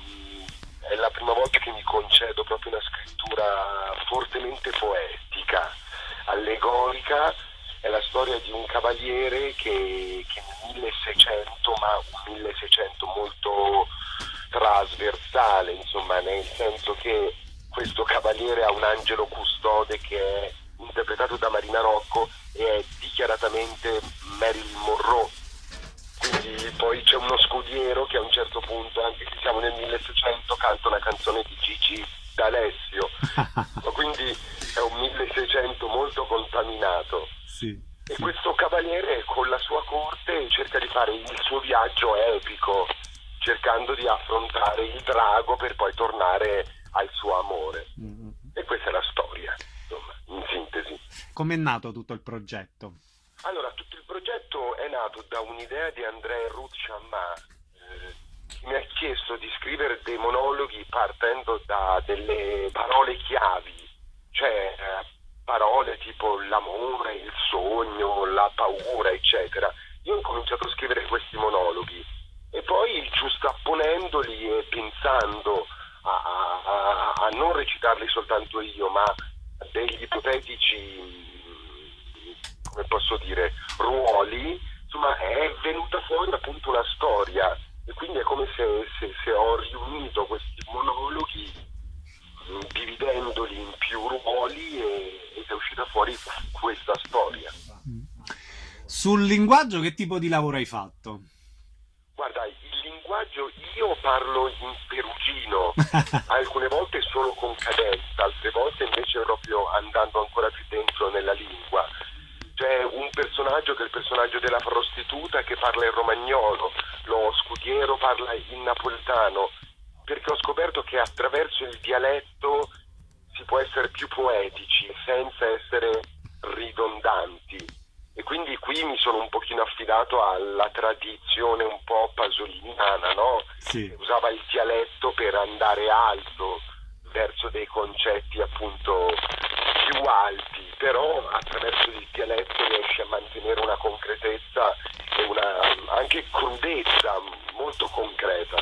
è la prima volta che mi concedo proprio una scrittura fortemente poetica, allegorica. È la storia di un cavaliere che nel 1600, ma un 1600 molto trasversale, insomma, nel senso che questo cavaliere ha un angelo custode che è interpretato da Marina Rocco e è dichiaratamente Marilyn Monroe. Quindi poi c'è uno scudiero che a un certo punto, anche se siamo nel 1600, canta una canzone di Gigi D'Alessio. Quindi è un 1600 molto contaminato. Sì. E questo cavaliere con la sua corte cerca di fare il suo viaggio epico, cercando di affrontare il drago per poi tornare al suo amore. E questa è la storia, insomma, in sintesi. Com'è nato tutto il progetto? Allora, tutto il progetto è nato da un'idea di André Ruth Chammah, che mi ha chiesto di scrivere dei monologhi partendo da delle parole chiavi, cioè parole tipo l'amore, il sogno, la paura, eccetera. Io ho cominciato a scrivere questi monologhi e poi giustapponendoli e pensando a non recitarli soltanto io, ma degli ipotetici, come posso dire, ruoli, insomma è venuta fuori appunto una storia e quindi è come se ho riunito questi monologhi dividendoli in più ruoli ed è uscita fuori questa storia. Sul linguaggio che tipo di lavoro hai fatto? Guarda, il linguaggio, io parlo in perugino, alcune volte solo con cadenza, altre volte invece proprio andando ancora più dentro nella lingua. C'è un personaggio che è il personaggio della prostituta che parla in romagnolo, lo scudiero parla in napoletano, perché ho scoperto che attraverso il dialetto si può essere più poetici senza essere ridondanti. E quindi qui mi sono un pochino affidato alla tradizione un po' pasoliniana, no? Sì. Che usava il dialetto per andare alto verso dei concetti appunto più alti, però attraverso il dialetto riesce a mantenere una concretezza e una anche crudezza molto concreta.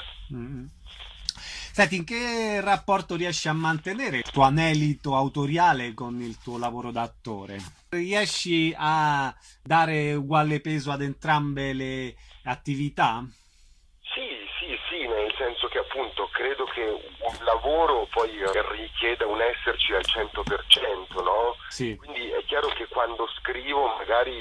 Senti, in che rapporto riesci a mantenere il tuo anelito autoriale con il tuo lavoro da attore? Riesci a dare uguale peso ad entrambe le attività? Sì, nel senso che appunto credo che un lavoro poi richieda un esserci al 100%, no? Sì. Quindi è chiaro che quando scrivo magari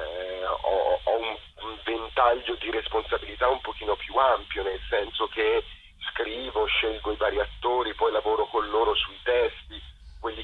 ho un ventaglio di responsabilità un pochino più ampio, nel senso che scrivo, scelgo i vari attori, poi lavoro con loro sui testi, quelli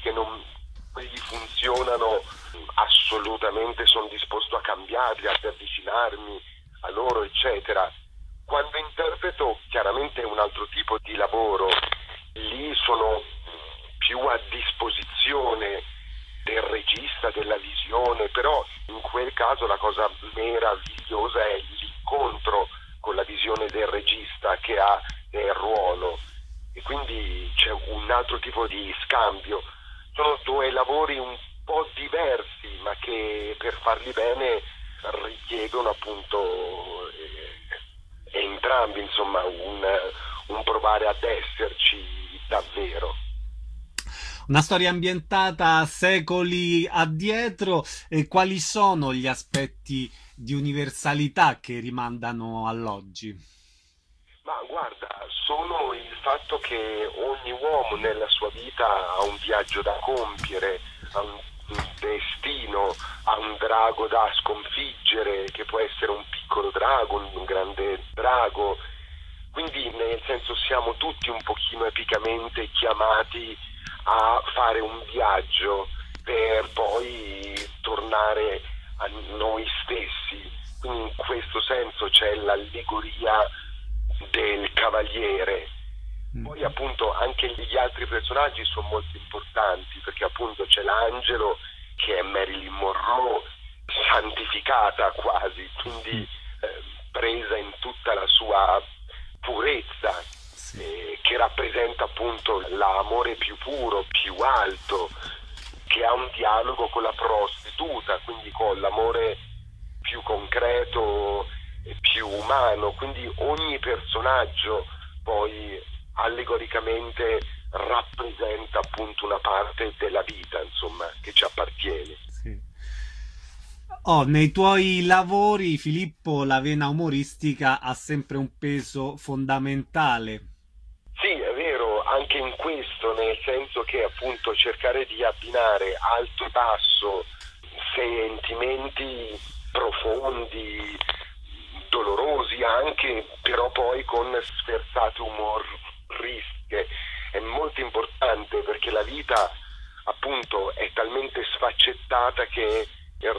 funzionano assolutamente sono disposto a cambiarli, ad avvicinarmi a loro, eccetera. Quando interpreto chiaramente è un altro tipo di lavoro, lì sono più a disposizione del regista, della visione, però in quel caso la cosa meravigliosa è l'incontro con la visione del regista che ha del ruolo e quindi c'è un altro tipo di scambio. Sono due lavori un po' diversi ma che per farli bene richiedono appunto entrambi, insomma, un provare ad esserci davvero. Una storia ambientata secoli addietro, e quali sono gli aspetti di universalità che rimandano all'oggi? Ma guarda, sono il fatto che ogni uomo nella sua vita ha un viaggio da compiere, ha un destino, ha un drago da sconfiggere, che può essere un piccolo drago, un grande drago. Quindi nel senso siamo tutti un pochino epicamente chiamati a fare un viaggio per poi tornare a noi stessi. Quindi in questo senso c'è l'allegoria del cavaliere. Poi appunto anche gli altri personaggi sono molto importanti, perché appunto c'è l'angelo che è Marilyn Monroe, santificata quasi, quindi presa in tutta la sua purezza, che rappresenta appunto l'amore più puro, più alto, che ha un dialogo con la prostituta, quindi con l'amore più concreto e più umano. Quindi ogni personaggio poi allegoricamente rappresenta appunto una parte della vita, insomma, che ci appartiene. Sì. Nei tuoi lavori, Filippo, la vena umoristica ha sempre un peso fondamentale. Sì, è vero, anche in questo, nel senso che appunto cercare di abbinare alto e basso, sentimenti profondi, dolorosi anche, però poi con sferzate umoristiche, è molto importante, perché la vita appunto è talmente sfaccettata che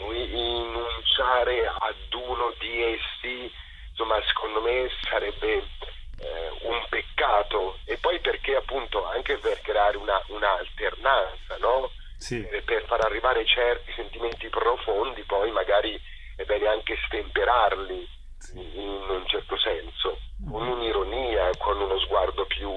rinunciare ad uno di essi, insomma, secondo me sarebbe un peccato. E poi perché appunto anche per creare un'alternanza, no? Sì. Per far arrivare certi sentimenti profondi, poi magari è bene anche stemperarli, sì, in un certo senso, con un'ironia, con uno sguardo più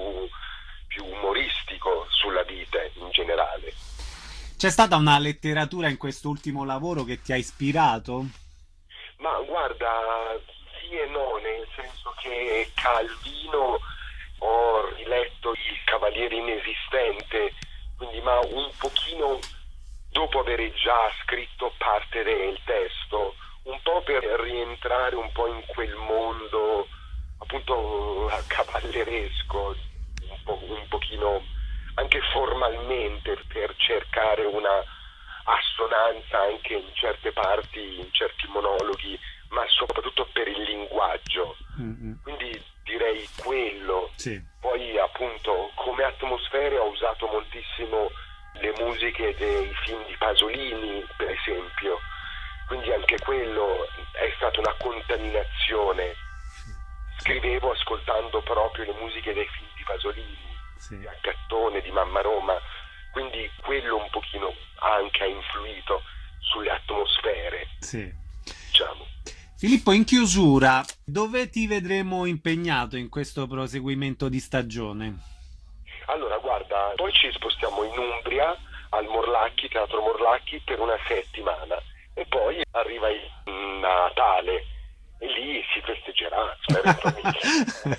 umoristico sulla vita in generale. C'è stata una letteratura in quest'ultimo lavoro che ti ha ispirato? Ma guarda, sì e no, nel senso che Calvino ho riletto Il Cavaliere Inesistente, quindi ma un pochino dopo aver già scritto parte del testo, un po' per rientrare un po' in quel mondo appunto cavalleresco, un pochino anche formalmente, per cercare una assonanza anche in certe parti, in certi monologhi, ma soprattutto per il linguaggio. Quindi direi quello. Sì. Poi appunto come atmosfere ho usato moltissimo le musiche dei film di Pasolini, per esempio, quindi anche quello è stata una contaminazione. Scrivevo ascoltando proprio le musiche dei film di Pasolini, sì, di Accattone, di Mamma Roma, quindi quello un pochino anche ha influito sulle atmosfere, sì, diciamo. Filippo, in chiusura, dove ti vedremo impegnato in questo proseguimento di stagione? Allora, guarda, poi ci spostiamo in Umbria, al Morlacchi, Teatro Morlacchi, per una settimana, e poi arriva il Natale, e lì si festeggerà, spero in famiglia.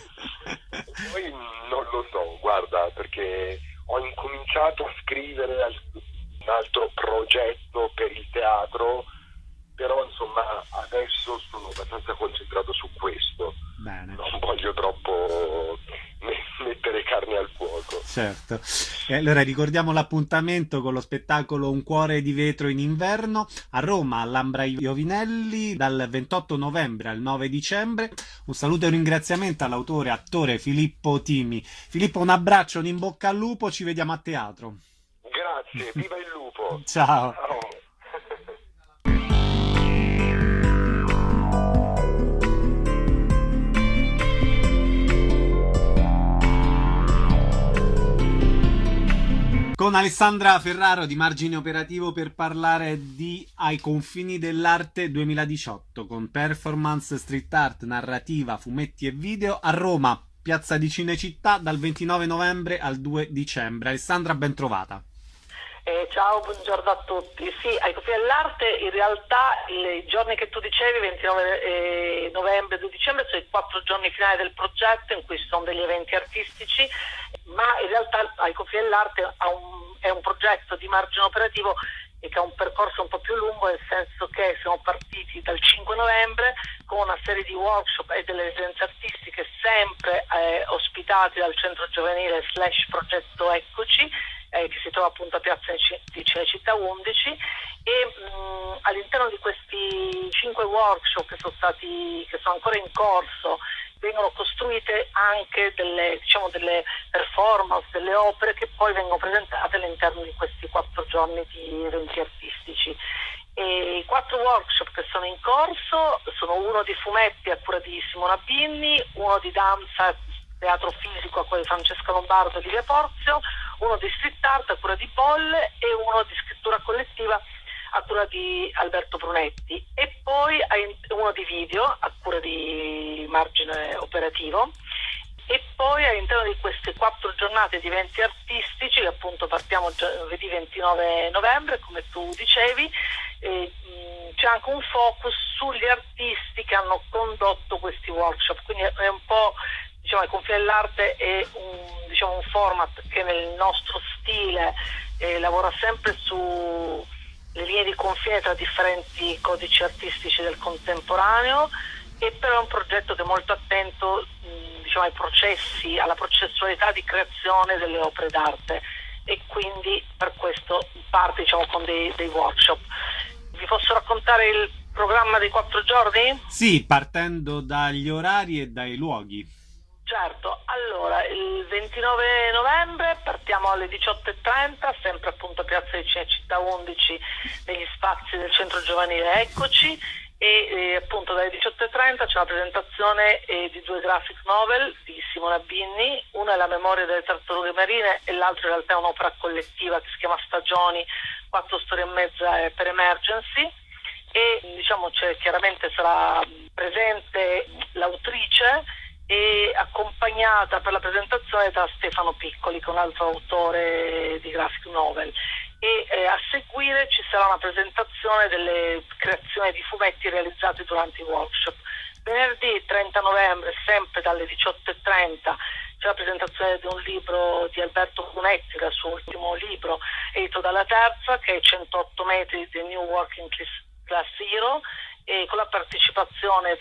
Poi non lo so, guarda, perché ho incominciato a scrivere un altro progetto per il teatro, però insomma adesso sono abbastanza concentrato su questo. Bene. Non voglio troppo mettere carne al fuoco. Certo. E allora ricordiamo l'appuntamento con lo spettacolo Un cuore di vetro in inverno a Roma, all'Ambra Iovinelli, dal 28 novembre al 9 dicembre. Un saluto e un ringraziamento all'autore, attore Filippo Timi. Filippo, un abbraccio, un in bocca al lupo, ci vediamo a teatro. Grazie, viva il lupo. Ciao. Ciao. Con Alessandra Ferraro di Margine Operativo per parlare di Ai confini dell'arte 2018, con performance, street art, narrativa, fumetti e video a Roma, Piazza di Cinecittà, dal 29 novembre al 2 dicembre. Alessandra, ben trovata. Ciao, buongiorno a tutti. Sì, ai confini dell'arte in realtà i giorni che tu dicevi, 29 novembre e 2 dicembre, sono i 4 giorni finali del progetto in cui ci sono degli eventi artistici, ma in realtà ai confini dell'arte è un progetto di margine operativo e che ha un percorso un po' più lungo, nel senso che siamo partiti dal 5 novembre con una serie di workshop e delle residenze artistiche sempre ospitati dal centro giovanile / progetto Eccoci, che si trova appunto a Piazza di Cinecittà 11, e all'interno di questi 5 workshop che sono ancora in corso, vengono costruite anche delle performance, delle opere che poi vengono presentate all'interno di questi 4 giorni di eventi artistici. E i 4 workshop che sono in corso sono uno di fumetti a cura di Simona Binni, uno di danza, teatro fisico a cura di Francesca Lombardo e Livia Porzio, uno di street art a cura di Poll e uno di scrittura collettiva a cura di Alberto Brunetti, e poi uno di video a cura di Margine Operativo. E poi all'interno di queste 4 giornate di eventi artistici, che appunto partiamo giovedì 29 novembre, come tu dicevi, c'è anche un focus sugli artisti che hanno condotto questi workshop, quindi è un po', diciamo, il Confine dell'Arte è un format che nel nostro stile lavora sempre su le linee di confine tra differenti codici artistici del contemporaneo, e però è un progetto che è molto attento ai processi, alla processualità di creazione delle opere d'arte, e quindi per questo parte con dei workshop. Vi posso raccontare il programma dei 4 giorni? Sì, partendo dagli orari e dai luoghi. Certo, allora il 29 novembre partiamo alle 18:30, sempre appunto a Piazza di Cinecittà 11, negli spazi del Centro Giovanile Eccoci, e appunto dalle 18:30 c'è una presentazione di 2 graphic novel di Simona Binni. Una è La memoria delle tartarughe marine e l'altra in realtà è un'opera collettiva che si chiama Stagioni, 4 storie e mezza per Emergency, e chiaramente sarà presente l'autrice e accompagnata per la presentazione da Stefano Piccoli, che è un altro autore di graphic novel. E a seguire ci sarà una presentazione delle creazioni di fumetti realizzate durante i workshop. Venerdì 30 novembre, sempre dalle 18:30, c'è la presentazione di un libro di Alberto Brunetti, dal suo ultimo libro, edito dalla Terza, che è 108 metri The New Working Class Hero, e con la partecipazione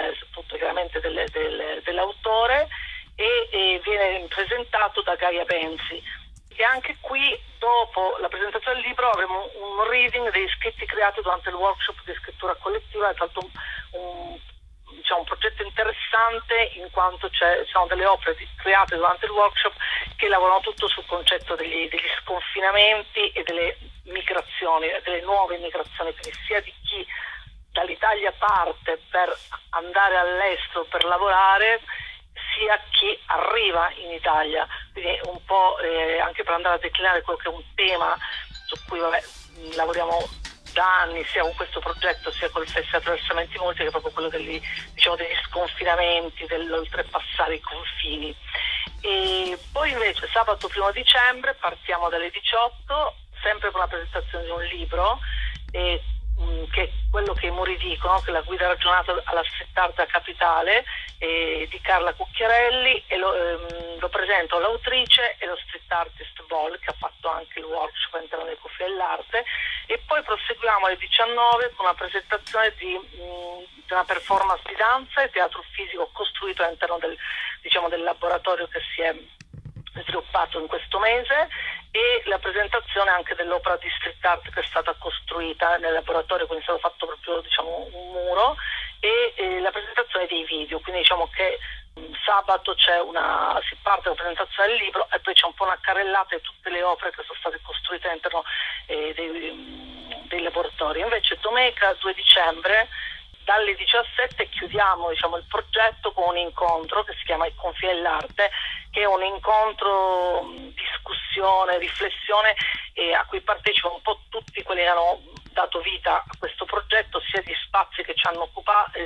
dell'autore, e viene presentato da Gaia Benzi. E anche qui, dopo la presentazione del libro, avremo un reading degli scritti creati durante il workshop di scrittura collettiva. È stato un progetto interessante, in quanto sono delle opere create durante il workshop che lavorano tutto sul concetto degli sconfinamenti e delle migrazioni, delle nuove migrazioni, quindi sia di chi dall'Italia parte per andare all'estero per lavorare, sia chi arriva in Italia, quindi un po' anche per andare a declinare quello che è un tema su cui lavoriamo da anni, sia con questo progetto sia col Festival Attraversamenti Multi, che è proprio quello degli sconfinamenti, dell'oltrepassare i confini. E poi invece sabato 1 dicembre partiamo dalle 18, sempre con la presentazione di un libro, che è quello che i muri dicono, che è la guida ragionata alla street art capitale, di Carla Cucchiarelli, e lo presento all'autrice e lo street artist Vol, che ha fatto anche il workshop all'interno del Confine dell'Arte. E poi proseguiamo alle 19 con una presentazione di una performance di danza e teatro fisico costruito all'interno del laboratorio che si è sviluppato in questo mese, e la presentazione anche dell'opera di street art che è stata costruita nel laboratorio, quindi è stato fatto proprio un muro, e la presentazione dei video. Quindi che sabato si parte dalla presentazione del libro, e poi c'è un po' una carrellata di tutte le opere che sono state costruite all'interno dei laboratori. Invece domenica 2 dicembre dalle 17 chiudiamo il progetto con un incontro che si chiama Il Confine dell'Arte, che è un incontro, discussione, riflessione, a cui partecipano un po' tutti quelli che hanno dato vita a questo progetto, sia di spazi che ci hanno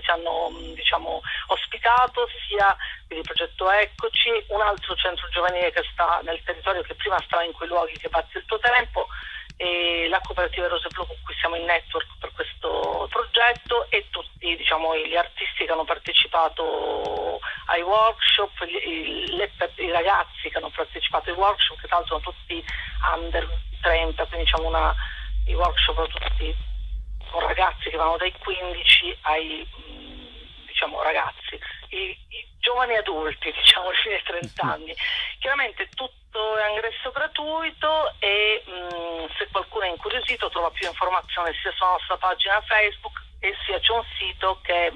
ospitato, sia il progetto Eccoci, un altro centro giovanile che sta nel territorio, che prima stava in quei luoghi, che Pazzi il tuo tempo, e la cooperativa Rose Blu, con cui siamo in network per questo progetto, e tutti gli artisti che hanno partecipato ai workshop, i ragazzi che hanno partecipato ai workshop, che tra l'altro sono tutti under 30, quindi i workshop sono tutti con ragazzi che vanno dai 15 ai ragazzi, i giovani adulti, fino ai 30 anni. Chiaramente tutto è a ingresso gratuito, e se qualcuno è incuriosito trova più informazioni sia sulla nostra pagina Facebook, e sia c'è un sito che è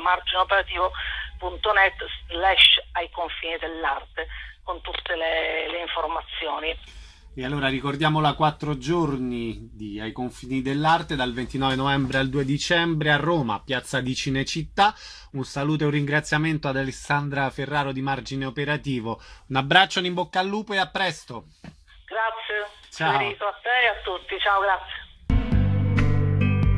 margineoperativo.net/ai confini dell'arte, con tutte le informazioni. E allora ricordiamola: 4 giorni Ai confini dell'arte, dal 29 novembre al 2 dicembre a Roma, Piazza di Cinecittà. Un saluto e un ringraziamento ad Alessandra Ferraro di Margine Operativo. Un abbraccio, un in bocca al lupo, e a presto. Grazie. Ciao. Federico, a te e a tutti. Ciao, grazie.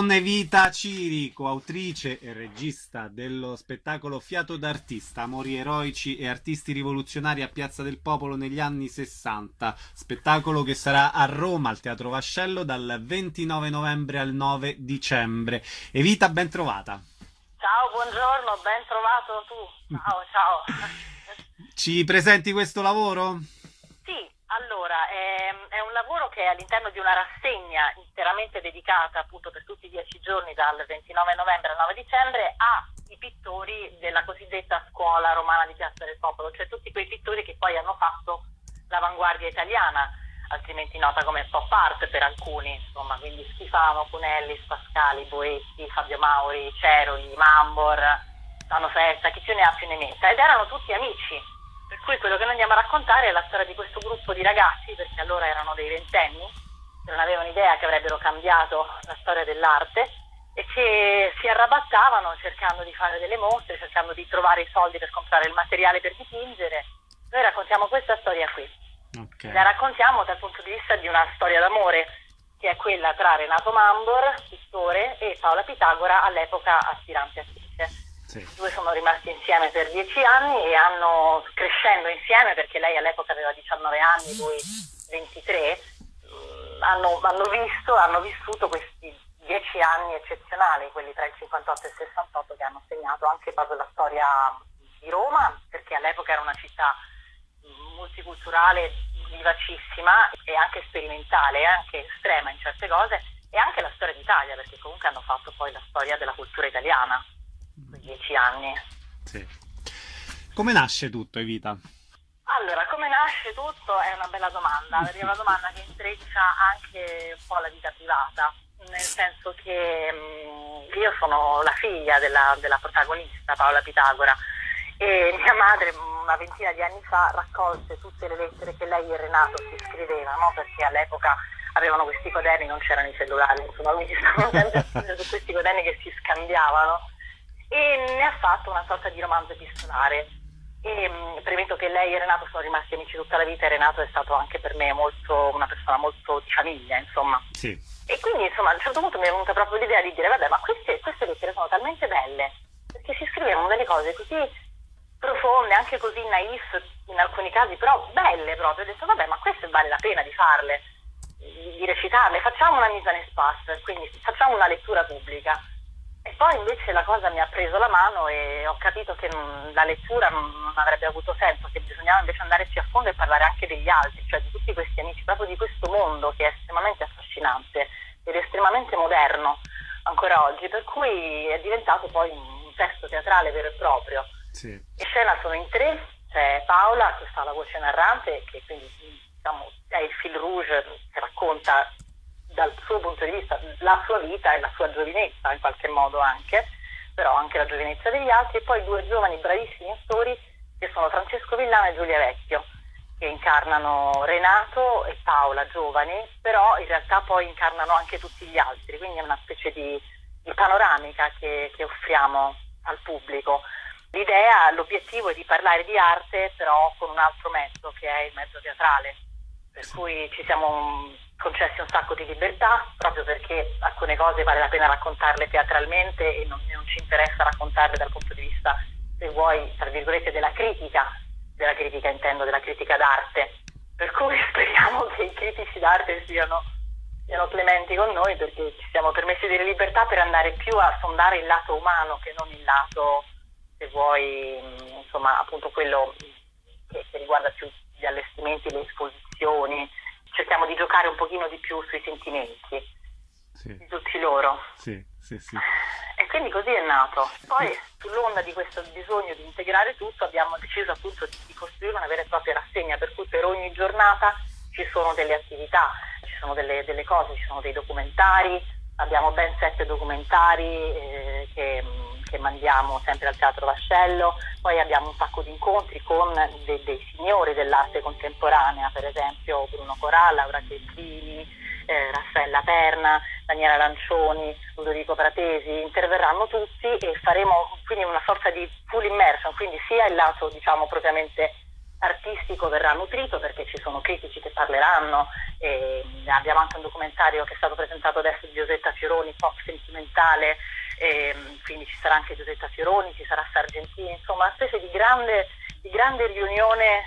Con Evita Ciri, coautrice e regista dello spettacolo Fiato d'artista, amori eroici e artisti rivoluzionari a Piazza del Popolo negli anni 60, spettacolo che sarà a Roma al Teatro Vascello dal 29 novembre al 9 dicembre. Evita, ben trovata. Ciao, buongiorno, ben trovato tu. Ciao. Ci presenti questo lavoro? Sì, allora, è un lavoro che è all'interno di una rassegna interamente dedicata appunto per tutti i 10 giorni dal 29 novembre al 9 dicembre ai pittori della cosiddetta scuola romana di Piazza del Popolo, cioè tutti quei pittori che poi hanno fatto l'avanguardia italiana, altrimenti nota come pop art per alcuni, insomma, quindi Schifano, Punelli, Pascali, Boetti, Fabio Mauri, Ceroli, Mambor, Tano Festa, chi ce ne ha più ne metta, ed erano tutti amici. Per cui quello che noi andiamo a raccontare è la storia di questo gruppo di ragazzi, perché allora erano dei ventenni, che non avevano idea che avrebbero cambiato la storia dell'arte e che si arrabattavano cercando di fare delle mostre, cercando di trovare i soldi per comprare il materiale per dipingere. Noi raccontiamo questa storia qui. Okay. La raccontiamo dal punto di vista di una storia d'amore, che è quella tra Renato Mambor, pittore, e Paola Pitagora, all'epoca aspirante attrice. Sì. I due sono rimasti insieme per 10 anni e hanno, crescendo insieme, perché lei all'epoca aveva 19 anni, lui 23, hanno vissuto questi 10 anni eccezionali, quelli tra il 58 e il 68, che hanno segnato anche proprio la storia di Roma, perché all'epoca era una città multiculturale, vivacissima e anche sperimentale, anche estrema in certe cose, e anche la storia d'Italia, perché comunque hanno fatto poi la storia della cultura italiana. 10 anni. Sì. Come nasce tutto, Evita? Allora, come nasce tutto è una bella domanda, perché è una domanda che intreccia anche un po' la vita privata, nel senso che io sono la figlia della protagonista, Paola Pitagora, e mia madre una ventina di anni fa raccolse tutte le lettere che lei e Renato si scrivevano, perché all'epoca avevano questi quaderni, non c'erano i cellulari, insomma, quindi stavano sempre su questi quaderni che si scambiavano, e ne ha fatto una sorta di romanzo epistolare. E premetto che lei e Renato sono rimasti amici tutta la vita, e Renato è stato anche per me una persona molto di famiglia, insomma. Sì. E quindi, insomma, a un certo punto mi è venuta proprio l'idea di dire, vabbè, ma queste lettere sono talmente belle, perché si scrivevano delle cose così profonde, anche così naif in alcuni casi, però belle proprio. Ho detto, vabbè, ma queste vale la pena di farle, di recitarle, facciamo una mise en espace, quindi facciamo una lettura pubblica. E poi invece la cosa mi ha preso la mano e ho capito che la lettura non avrebbe avuto senso, che bisognava invece andare più a fondo e parlare anche degli altri, cioè di tutti questi amici, proprio di questo mondo che è estremamente affascinante ed estremamente moderno ancora oggi, per cui è diventato poi un testo teatrale vero e proprio. Sì. In scena sono in 3, c'è Paola che fa la voce narrante, che quindi diciamo è il fil rouge che racconta dal suo punto di vista la sua vita e la sua giovinezza in qualche modo anche, però anche la giovinezza degli altri, e poi 2 giovani bravissimi attori che sono Francesco Villano e Giulia Vecchio, che incarnano Renato e Paola giovani, però in realtà poi incarnano anche tutti gli altri, quindi è una specie di panoramica che offriamo al pubblico. L'obiettivo è di parlare di arte, però con un altro mezzo, che è il mezzo teatrale, per cui ci siamo concessi un sacco di libertà, proprio perché alcune cose vale la pena raccontarle teatralmente e non ci interessa raccontarle dal punto di vista, se vuoi, tra virgolette, della critica intendo, della critica d'arte, per cui speriamo che i critici d'arte siano clementi con noi, perché ci siamo permessi delle libertà per andare più a sondare il lato umano che non il lato, se vuoi, insomma, appunto quello che riguarda più gli allestimenti, le esposizioni. Cerchiamo di giocare un pochino di più sui sentimenti di tutti loro. Sì. E quindi così è nato. Poi, sull'onda di questo bisogno di integrare tutto, abbiamo deciso appunto di costruire una vera e propria rassegna, per cui per ogni giornata ci sono delle attività, ci sono delle cose, ci sono dei documentari, abbiamo ben 7 documentari che mandiamo sempre al Teatro Vascello, poi abbiamo un sacco di incontri con dei signori dell'arte contemporanea, per esempio Bruno Corà, Laura Chezzini, Raffaella Perna, Daniela Lancioni, Ludovico Pratesi, interverranno tutti e faremo quindi una sorta di full immersion, quindi sia il lato, diciamo, propriamente artistico verrà nutrito, perché ci sono critici che parleranno, e abbiamo anche un documentario che è stato presentato adesso di Giosetta Fioroni, pop sentimentale, quindi ci sarà anche Giosetta Fioroni, ci sarà Sargentini, insomma una specie di grande riunione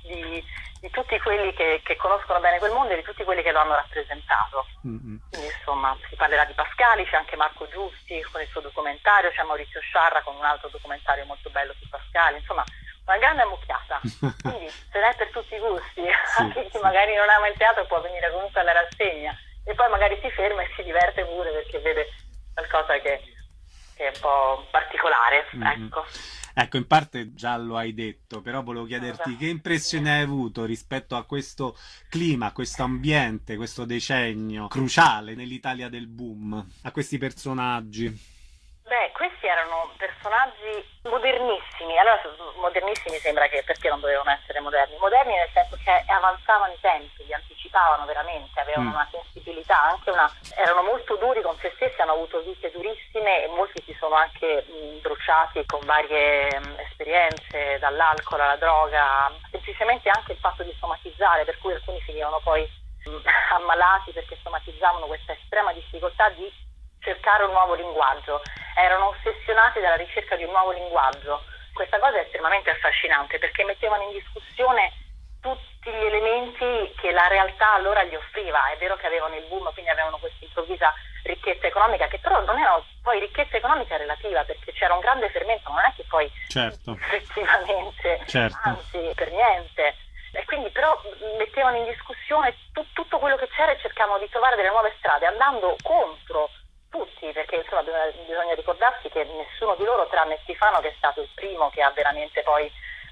di tutti quelli che conoscono bene quel mondo e di tutti quelli che lo hanno rappresentato. Quindi insomma si parlerà di Pascali, c'è anche Marco Giusti con il suo documentario, c'è Maurizio Sciarra con un altro documentario molto bello su Pascali, insomma una grande ammucchiata, quindi se n'è per tutti i gusti, anche chi magari non ama il teatro può venire comunque alla rassegna e poi magari si ferma e si diverte pure perché vede qualcosa che è un po' particolare, ecco. Ecco, in parte già lo hai detto, però volevo chiederti che impressione hai avuto rispetto a questo clima, a questo ambiente, questo decennio cruciale nell'Italia del boom, a questi personaggi. Beh, questi erano personaggi modernissimi. Allora, modernissimi sembra che perché non dovevano essere moderni? Moderni nel senso che avanzavano i tempi, li anticipavano veramente, avevano una sensibilità, erano molto duri con se stessi, hanno avuto vite durissime e molti si sono anche bruciati con varie esperienze, dall'alcol alla droga, semplicemente anche il fatto di somatizzare, per cui alcuni finivano poi ammalati perché somatizzavano questa estrema difficoltà di cercare un nuovo linguaggio, erano ossessionati dalla ricerca di un nuovo linguaggio. Questa cosa è estremamente affascinante perché mettevano in discussione tutti gli elementi che la realtà allora gli offriva. È vero che avevano il boom, quindi avevano questa improvvisa ricchezza economica, che però non era poi ricchezza economica relativa, perché c'era un grande fermento, non è che poi effettivamente, anzi per niente. E quindi però mettevano in discussione tutto quello che c'era e cercavano di trovare delle nuove strade, andando contro tutti, perché insomma bisogna ricordarsi che nessuno di loro, tranne Schifano, che è stato il primo che ha veramente poi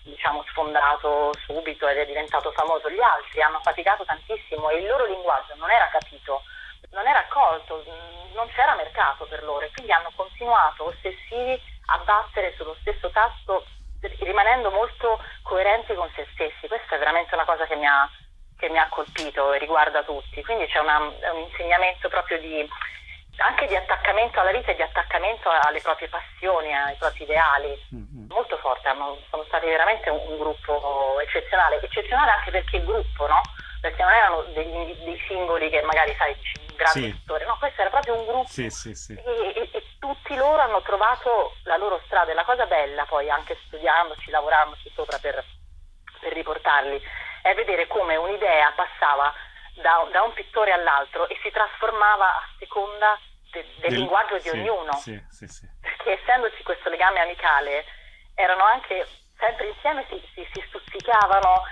sfondato subito ed è diventato famoso, gli altri hanno faticato tantissimo e il loro linguaggio non era capito, non era accolto, non c'era mercato per loro e quindi hanno continuato ossessivi a battere sullo stesso tasto, rimanendo molto coerenti con se stessi. Questa è veramente una cosa che mi ha colpito e riguarda tutti, quindi c'è un insegnamento proprio anche di attaccamento alla vita e di attaccamento alle proprie passioni, ai propri ideali, molto forte. Sono stati veramente un gruppo eccezionale anche perché il gruppo, no? Perché non erano dei singoli che magari sai un grande storia, no, questo era proprio un gruppo e tutti loro hanno trovato la loro strada. E la cosa bella poi, anche studiandoci, lavorandoci sopra per riportarli, è vedere come un'idea passava da un pittore all'altro e si trasformava a seconda del linguaggio di ognuno, perché essendoci questo legame amicale erano anche sempre insieme, si stuzzicavano,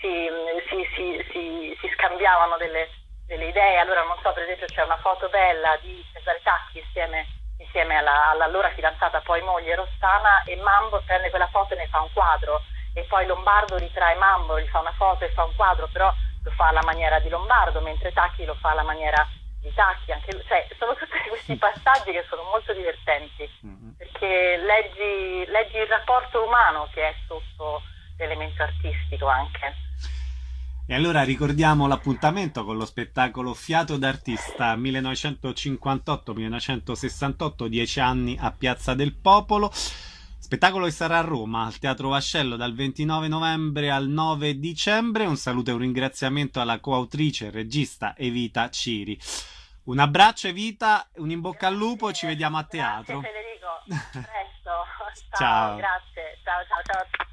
si scambiavano delle idee. Allora non so, per esempio c'è una foto bella di Cesare Tacchi insieme all'allora fidanzata, poi moglie, Rossana, e Mambo prende quella foto e ne fa un quadro, e poi Lombardo ritrae Mambo, gli fa una foto e fa un quadro, però lo fa alla maniera di Lombardo, mentre Tacchi lo fa alla maniera di Tacchi. Sono tutti questi passaggi che sono molto divertenti, perché leggi il rapporto umano che è sotto l'elemento artistico anche. E allora ricordiamo l'appuntamento con lo spettacolo Fiato d'artista 1958-1968, 10 anni a Piazza del Popolo. Spettacolo che sarà a Roma, al Teatro Vascello, dal 29 novembre al 9 dicembre. Un saluto e un ringraziamento alla coautrice e regista Evita Ciri. Un abbraccio Evita, un in bocca al lupo, ci vediamo a teatro. Grazie Federico, a presto. Ciao. Grazie, ciao a tutti.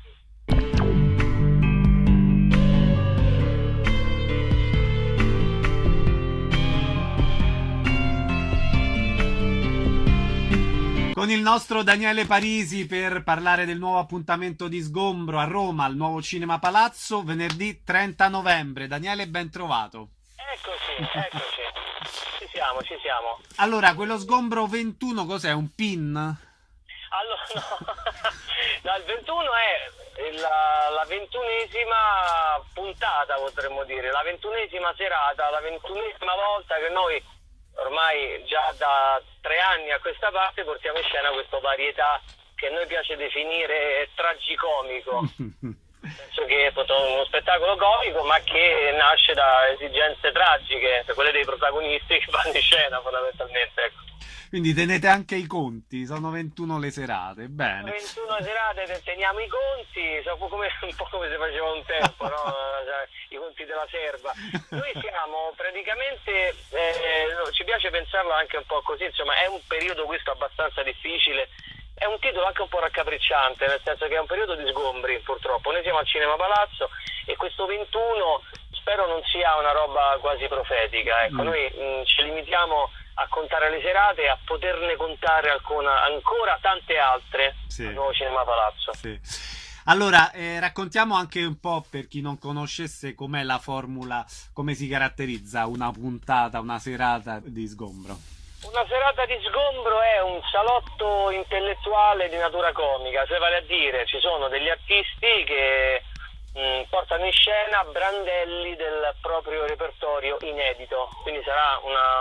Con il nostro Daniele Parisi per parlare del nuovo appuntamento di Sgombro a Roma, al nuovo Cinema Palazzo, venerdì 30 novembre. Daniele, ben trovato. Eccoci. Ci siamo. Allora, quello Sgombro 21 cos'è? Un pin? Allora, no, il 21 è la 21esima puntata, potremmo dire, la 21esima serata, la 21esima volta che noi ormai già da 3 anni a questa parte portiamo in scena questo varietà che a noi piace definire tragicomico. penso che è appunto uno spettacolo comico, ma che nasce da esigenze tragiche, quelle dei protagonisti che vanno in scena fondamentalmente, ecco. Quindi tenete anche i conti, sono 21 le serate, bene. 21 serate, teniamo i conti, un po' come si faceva un tempo, no? I conti della serva. Noi siamo praticamente, ci piace pensarlo anche un po' così, insomma è un periodo questo abbastanza difficile, è un titolo anche un po' raccapricciante, nel senso che è un periodo di sgombri purtroppo. Noi siamo al Cinema Palazzo e questo 21 spero non sia una roba quasi profetica, ecco. Noi ci limitiamo a contare le serate e a poterne contare ancora tante altre al nuovo Cinema Palazzo. Sì. Allora, raccontiamo anche un po', per chi non conoscesse, com'è la formula, come si caratterizza una puntata, una serata di sgombro. Una serata di sgombro è un salotto intellettuale di natura comica, cioè vale a dire ci sono degli artisti che portano in scena brandelli del proprio repertorio inedito, quindi sarà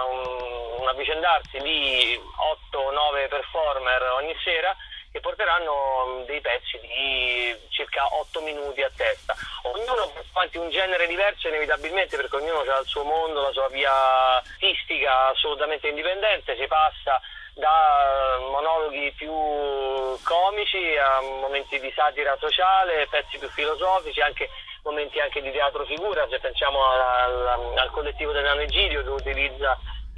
un avvicendarsi di 8-9 performer ogni sera che porteranno dei pezzi di circa 8 minuti a testa. Ognuno porta avanti un genere diverso inevitabilmente, perché ognuno ha il suo mondo, la sua via artistica assolutamente indipendente. Si passa da monologhi più comici a momenti di satira sociale, pezzi più filosofici, anche momenti anche di teatro figura, se pensiamo al collettivo del Nano Egidio che utilizza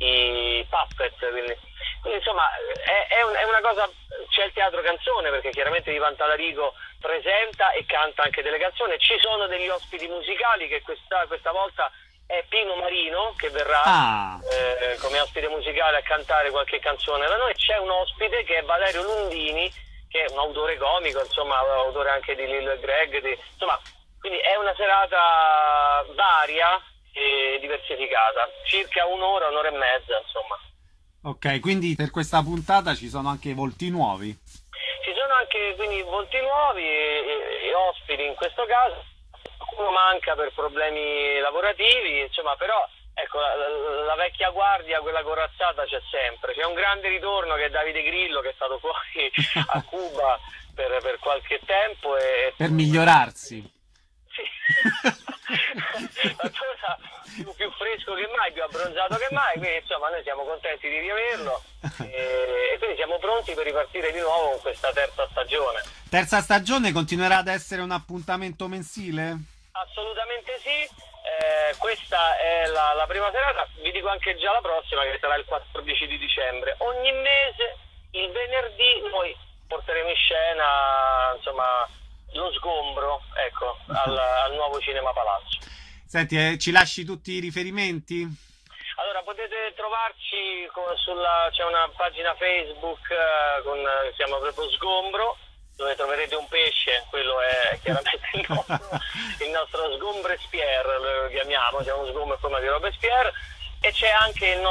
i puppet, quindi insomma è una cosa. C'è il teatro canzone, perché chiaramente Ivan Talarico presenta e canta anche delle canzoni. Ci sono degli ospiti musicali, che questa volta è Pino Marino, che verrà come ospite musicale a cantare qualche canzone da noi. C'è un ospite che è Valerio Lundini, che è un autore comico, insomma autore anche di Lil Greg, insomma, quindi è una serata varia e diversificata, circa un'ora e mezza, insomma. Ok, quindi per questa puntata ci sono anche volti nuovi. Ci sono anche quindi volti nuovi e ospiti in questo caso. Qualcuno manca per problemi lavorativi, insomma, però ecco, la vecchia guardia, quella corazzata, c'è sempre. C'è un grande ritorno che è Davide Grillo, che è stato fuori a Cuba per qualche tempo per migliorarsi. Sì. Ancora più fresco che mai, più abbronzato che mai, quindi insomma noi siamo contenti di riaverlo e quindi siamo pronti per ripartire di nuovo con questa terza stagione. Terza stagione continuerà ad essere un appuntamento mensile? Assolutamente sì, questa è la prima serata, vi dico anche già la prossima, che sarà il 14 di dicembre. Ogni mese il venerdì noi porteremo in scena, insomma, lo sgombro, ecco, al nuovo Cinema Palazzo. Senti, ci lasci tutti i riferimenti? Allora, potete trovarci c'è una pagina Facebook si chiama proprio Sgombro, dove troverete un pesce, quello è chiaramente il nostro Sgombrespierre, lo chiamiamo, siamo Sgombro in forma di Robespierre, e c'è anche il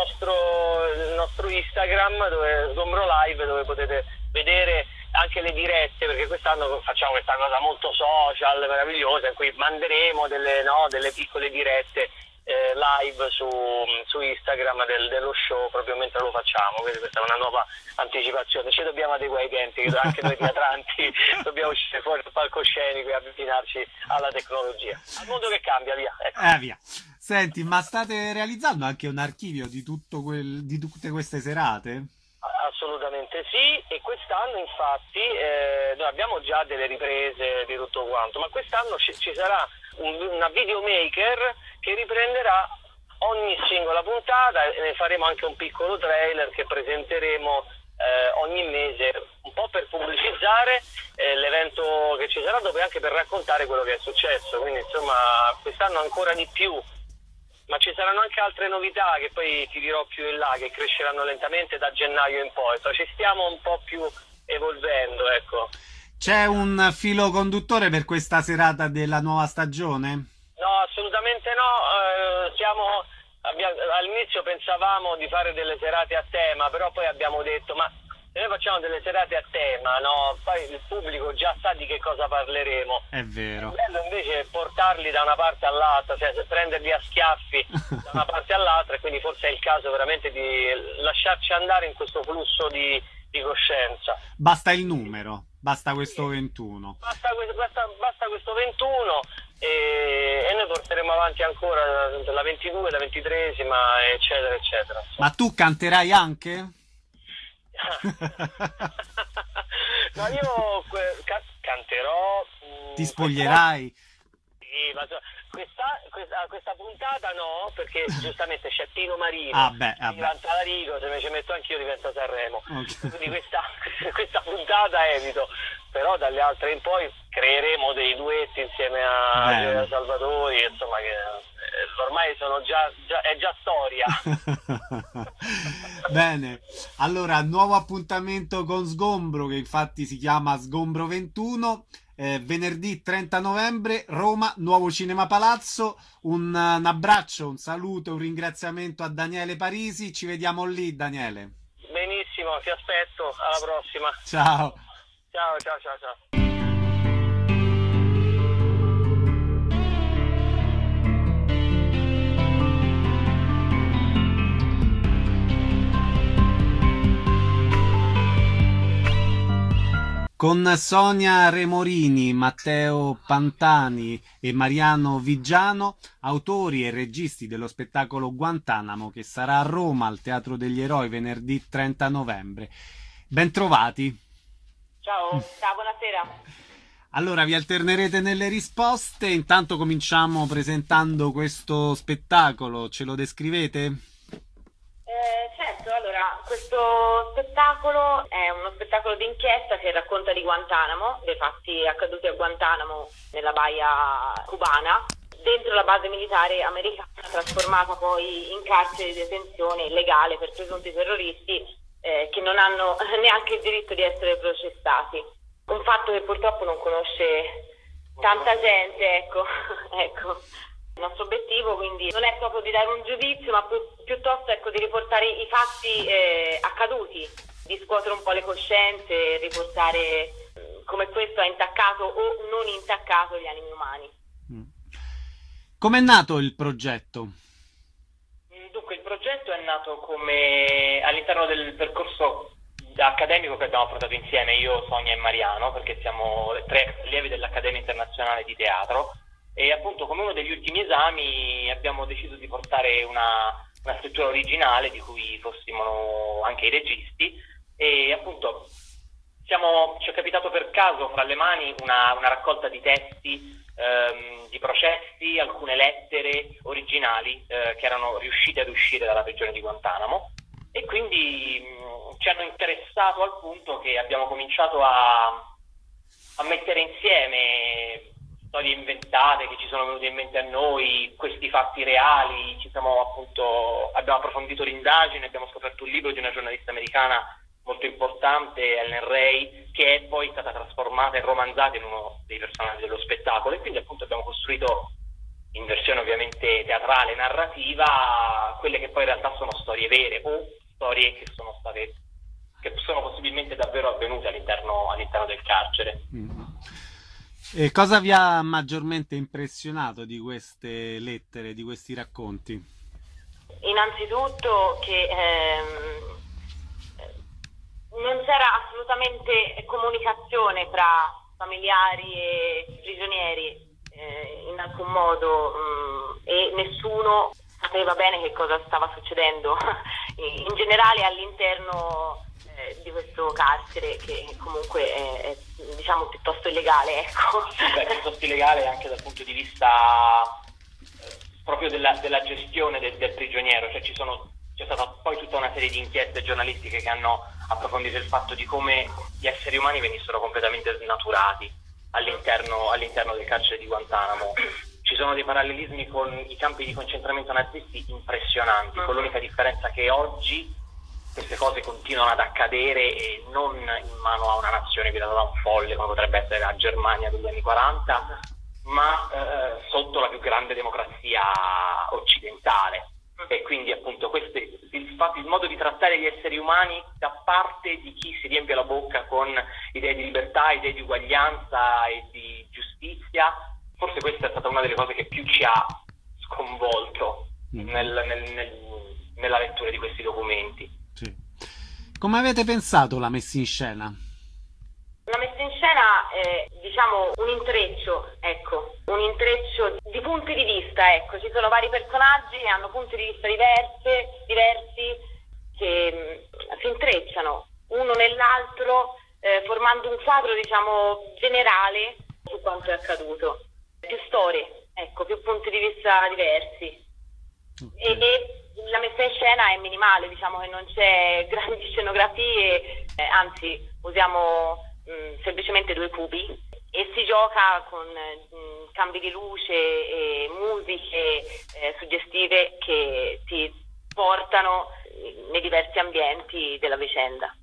nostro Instagram, dove Sgombro Live, dove potete vedere anche le dirette, perché quest'anno facciamo questa cosa molto social, meravigliosa, in cui manderemo delle piccole dirette live su Instagram dello show proprio mentre lo facciamo, quindi questa è una nuova anticipazione. Ci dobbiamo adeguare ai tempi, anche noi teatranti dobbiamo uscire fuori dal palcoscenico e avvicinarci alla tecnologia, al mondo che cambia, via, ecco. Via. Senti, ma state realizzando anche un archivio di tutte queste serate? Assolutamente sì, e quest'anno infatti noi abbiamo già delle riprese di tutto quanto, ma quest'anno ci sarà una videomaker che riprenderà ogni singola puntata e ne faremo anche un piccolo trailer che presenteremo ogni mese, un po' per pubblicizzare l'evento che ci sarà, dove anche per raccontare quello che è successo, quindi insomma quest'anno ancora di più. Ma ci saranno anche altre novità che poi ti dirò più in là, che cresceranno lentamente da gennaio in poi. Ci stiamo un po' più evolvendo, ecco. C'è un filo conduttore per questa serata della nuova stagione? No, assolutamente no. All'inizio pensavamo di fare delle serate a tema, però poi abbiamo detto, ma se noi facciamo delle serate a tema, no, poi il pubblico già sa di che cosa parleremo. È vero. È bello invece portarli da una parte all'altra, cioè prenderli a schiaffi da una parte all'altra, e quindi forse è il caso veramente di lasciarci andare in questo flusso di di coscienza. Basta il numero, basta questo 21. Basta questo 21 e noi porteremo avanti ancora la 22, la 23esima, eccetera, eccetera. Ma tu canterai anche? No, io canterò. Ti spoglierai? Sì, ma questa puntata no, perché giustamente c'è Pino Marino, diventa Talarico, se me ci metto anch'io diventa Sanremo. Okay. Quindi questa puntata evito, però dalle altre in poi creeremo dei duetti insieme a Salvatori, insomma, che ormai è già storia. Bene, allora nuovo appuntamento con Sgombro, che infatti si chiama Sgombro 21. Venerdì 30 novembre, Roma, Nuovo Cinema Palazzo. Un abbraccio, un saluto, un ringraziamento a Daniele Parisi. Ci vediamo lì, Daniele. Benissimo, ti aspetto, alla prossima. Ciao. Ciao. Con Sonia Remorini, Matteo Pantani e Mariano Viggiano, autori e registi dello spettacolo Guantanamo, che sarà a Roma al Teatro degli Eroi venerdì 30 novembre. Bentrovati. Ciao, buonasera. Allora, vi alternerete nelle risposte. Intanto cominciamo presentando questo spettacolo. Ce lo descrivete? Certo, allora, questo spettacolo è uno spettacolo d'inchiesta che racconta di Guantanamo, dei fatti accaduti a Guantanamo nella baia cubana, dentro la base militare americana, trasformata poi in carcere di detenzione illegale per presunti terroristi che non hanno neanche il diritto di essere processati. Un fatto che purtroppo non conosce tanta gente, ecco. Il nostro obiettivo quindi non è proprio di dare un giudizio, ma piuttosto di riportare i fatti accaduti, di scuotere un po' le coscienze, riportare come questo ha intaccato o non intaccato gli animi umani. Com'è nato il progetto? Dunque, il progetto è nato come all'interno del percorso accademico che abbiamo affrontato insieme, io, Sonia e Mariano, perché siamo 3 allievi dell'Accademia Internazionale di Teatro. E appunto come uno degli ultimi esami abbiamo deciso di portare una scrittura originale di cui fossimo anche i registi e appunto ci è capitato per caso fra le mani una raccolta di testi, di processi, alcune lettere originali che erano riuscite ad uscire dalla prigione di Guantanamo e quindi ci hanno interessato al punto che abbiamo cominciato a mettere insieme storie inventate che ci sono venute in mente a noi, questi fatti reali, abbiamo approfondito l'indagine, abbiamo scoperto un libro di una giornalista americana molto importante, Ellen Ray, che è poi stata trasformata e romanzata in uno dei personaggi dello spettacolo e quindi appunto abbiamo costruito in versione ovviamente teatrale, narrativa, quelle che poi in realtà sono storie vere o storie che sono possibilmente davvero avvenute all'interno del carcere. E cosa vi ha maggiormente impressionato di queste lettere, di questi racconti? Innanzitutto che non c'era assolutamente comunicazione tra familiari e prigionieri in alcun modo e nessuno sapeva bene che cosa stava succedendo in generale all'interno di questo carcere che comunque è diciamo piuttosto illegale, ecco. Piuttosto illegale anche dal punto di vista proprio della gestione del prigioniero, cioè c'è stata poi tutta una serie di inchieste giornalistiche che hanno approfondito il fatto di come gli esseri umani venissero completamente snaturati all'interno del carcere di Guantanamo. Ci sono dei parallelismi con i campi di concentramento nazisti impressionanti, con l'unica differenza che oggi queste cose continuano ad accadere e non in mano a una nazione guidata da un folle come potrebbe essere la Germania degli anni 40, ma sotto la più grande democrazia occidentale. E quindi appunto il modo di trattare gli esseri umani da parte di chi si riempie la bocca con idee di libertà, idee di uguaglianza e di giustizia, forse questa è stata una delle cose che più ci ha sconvolto nella lettura di questi documenti. Sì. Come avete pensato la messa in scena? La messa in scena è, diciamo, un intreccio di punti di vista, ecco. Ci sono vari personaggi che hanno punti di vista diversi, che si intrecciano uno nell'altro, formando un quadro, diciamo, generale su quanto è accaduto. Più storie, ecco, più punti di vista diversi. Okay. E la messa in scena è minimale, diciamo che non c'è grandi scenografie, anzi usiamo semplicemente 2 cubi e si gioca con cambi di luce e musiche suggestive che ti portano nei diversi ambienti della vicenda.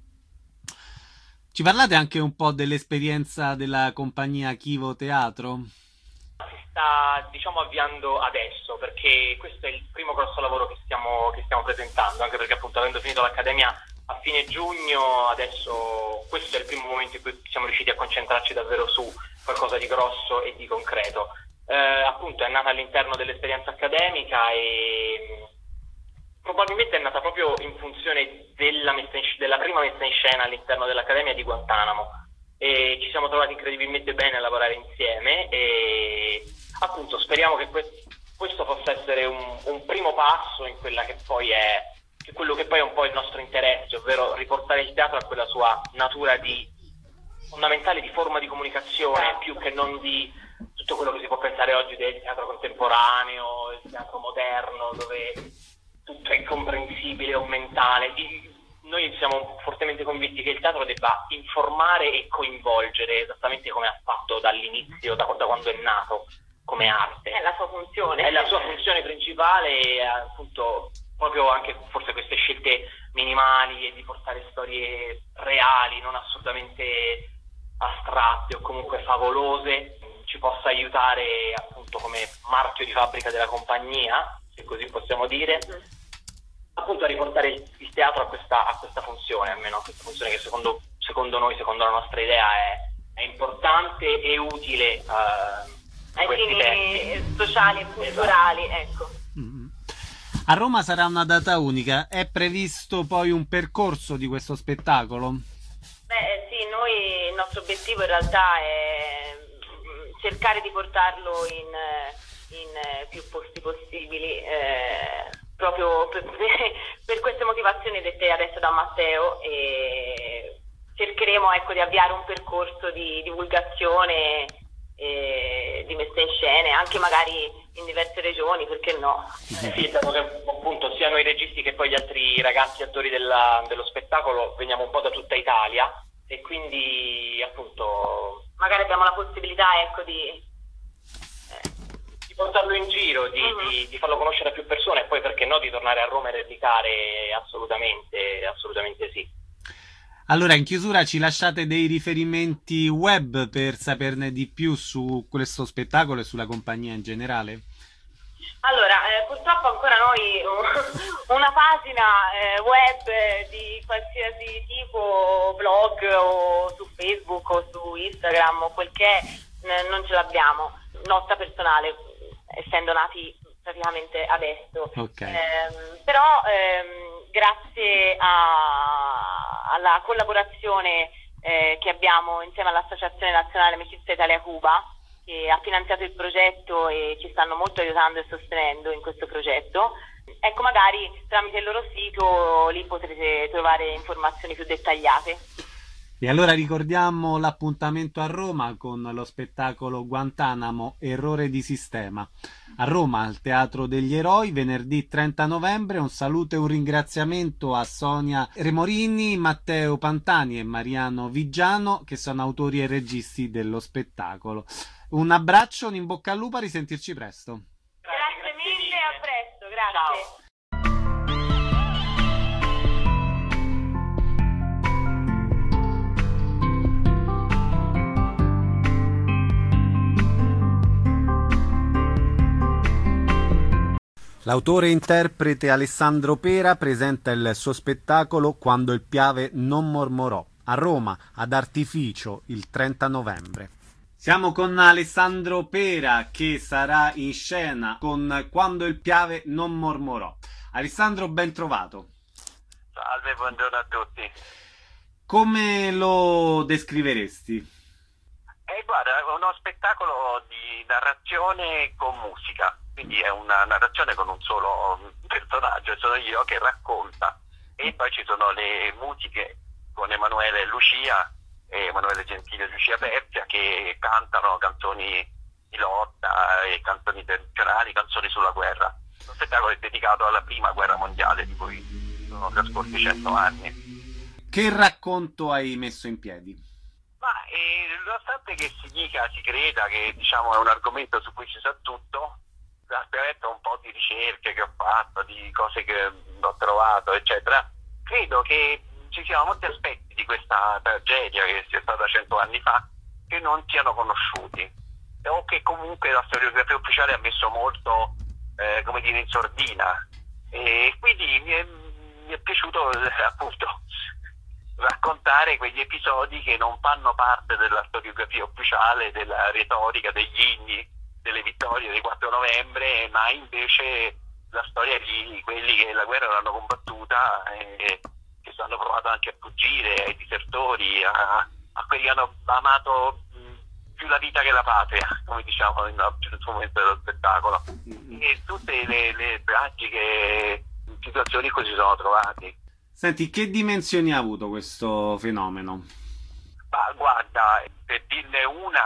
Ci parlate anche un po' dell'esperienza della compagnia Chivo Teatro? Si sta, diciamo, avviando adesso, perché questo è il primo grosso lavoro che stiamo presentando, anche perché appunto avendo finito l'accademia a fine giugno, adesso questo è il primo momento in cui siamo riusciti a concentrarci davvero su qualcosa di grosso e di concreto. Appunto è nata all'interno dell'esperienza accademica e probabilmente è nata proprio in funzione della prima messa in scena all'interno dell'Accademia di Guantanamo, e ci siamo trovati incredibilmente bene a lavorare insieme e appunto speriamo che questo possa essere un primo passo in quella che poi è quello che poi è un po' il nostro interesse, ovvero riportare il teatro a quella sua natura fondamentale di forma di comunicazione, più che non di tutto quello che si può pensare oggi del teatro contemporaneo, il teatro moderno, dove tutto è incomprensibile o mentale. Noi siamo fortemente convinti che il teatro debba informare e coinvolgere, esattamente come ha fatto dall'inizio, da quando è nato come arte. È la sua funzione. È la sua funzione principale e appunto proprio anche forse queste scelte minimali e di portare storie reali, non assolutamente astratte o comunque favolose, ci possa aiutare appunto come marchio di fabbrica della compagnia, se così possiamo dire, appunto a riportare il teatro a questa funzione, almeno a questa funzione che secondo noi, secondo la nostra idea è importante e utile ai fini sociali e culturali, esatto. Ecco. A Roma sarà una data unica, è previsto poi un percorso di questo spettacolo? Beh sì, il nostro obiettivo in realtà è cercare di portarlo in più posti possibili, proprio per queste motivazioni dette adesso da Matteo, e cercheremo, ecco, di avviare un percorso di divulgazione di messa in scena, anche magari in diverse regioni, perché no? Sì, dato che appunto sia noi registi che poi gli altri ragazzi attori dello spettacolo veniamo un po' da tutta Italia, e quindi appunto magari abbiamo la possibilità, ecco, di portarlo in giro, di farlo conoscere a più persone, e poi perché no di tornare a Roma e replicare. Assolutamente sì. Allora, in chiusura ci lasciate dei riferimenti web per saperne di più su questo spettacolo e sulla compagnia in generale? Allora, purtroppo ancora noi una pagina web di qualsiasi tipo, blog o su Facebook o su Instagram o quel che è, non ce l'abbiamo, nostra personale, essendo nati praticamente adesso. Okay. Però grazie alla collaborazione che abbiamo insieme all'Associazione Nazionale Amicizia Italia-Cuba, che ha finanziato il progetto e ci stanno molto aiutando e sostenendo in questo progetto, ecco, magari tramite il loro sito lì potrete trovare informazioni più dettagliate. E allora ricordiamo l'appuntamento a Roma con lo spettacolo Guantanamo, Errore di sistema. A Roma, al Teatro degli Eroi, venerdì 30 novembre. Un saluto e un ringraziamento a Sonia Remorini, Matteo Pantani e Mariano Vigiano, che sono autori e registi dello spettacolo. Un abbraccio, un in bocca al lupo, a risentirci presto. Grazie mille, a presto, grazie. Ciao. L'autore e interprete Alessandro Pera presenta il suo spettacolo Quando il Piave non mormorò, a Roma, ad Artificio, il 30 novembre. Siamo con Alessandro Pera, che sarà in scena con Quando il Piave non mormorò. Alessandro, ben trovato. Salve, buongiorno a tutti. Come lo descriveresti? Guarda, è uno spettacolo di narrazione con musica, quindi è una narrazione con un solo personaggio, sono io che racconta, e poi ci sono le musiche con Emanuele Lucia, Emanuele Gentile e Lucia Perzia, che cantano canzoni di lotta e canzoni tradizionali, canzoni sulla guerra. Lo spettacolo è dedicato alla prima guerra mondiale, di cui sono trascorsi 100 anni. Che racconto hai messo in piedi? Ma nonostante che si creda che diciamo è un argomento su cui si sa tutto, attraverso un po' di ricerche che ho fatto, di cose che ho trovato, eccetera, credo che ci siano molti aspetti di questa tragedia che sia stata 100 anni fa che non siano conosciuti, o che comunque la storiografia ufficiale ha messo molto, come dire, in sordina. E quindi mi è piaciuto appunto raccontare quegli episodi che non fanno parte della storiografia ufficiale, della retorica, degli inni, delle vittorie del 4 novembre, ma invece la storia di quelli che la guerra l'hanno combattuta e che hanno provato anche a fuggire, ai disertori, a quelli che hanno amato più la vita che la patria, come diciamo in un momento dello spettacolo, e tutte le tragiche situazioni in cui si sono trovati. Senti, che dimensioni ha avuto questo fenomeno? Ma guarda, per dirne una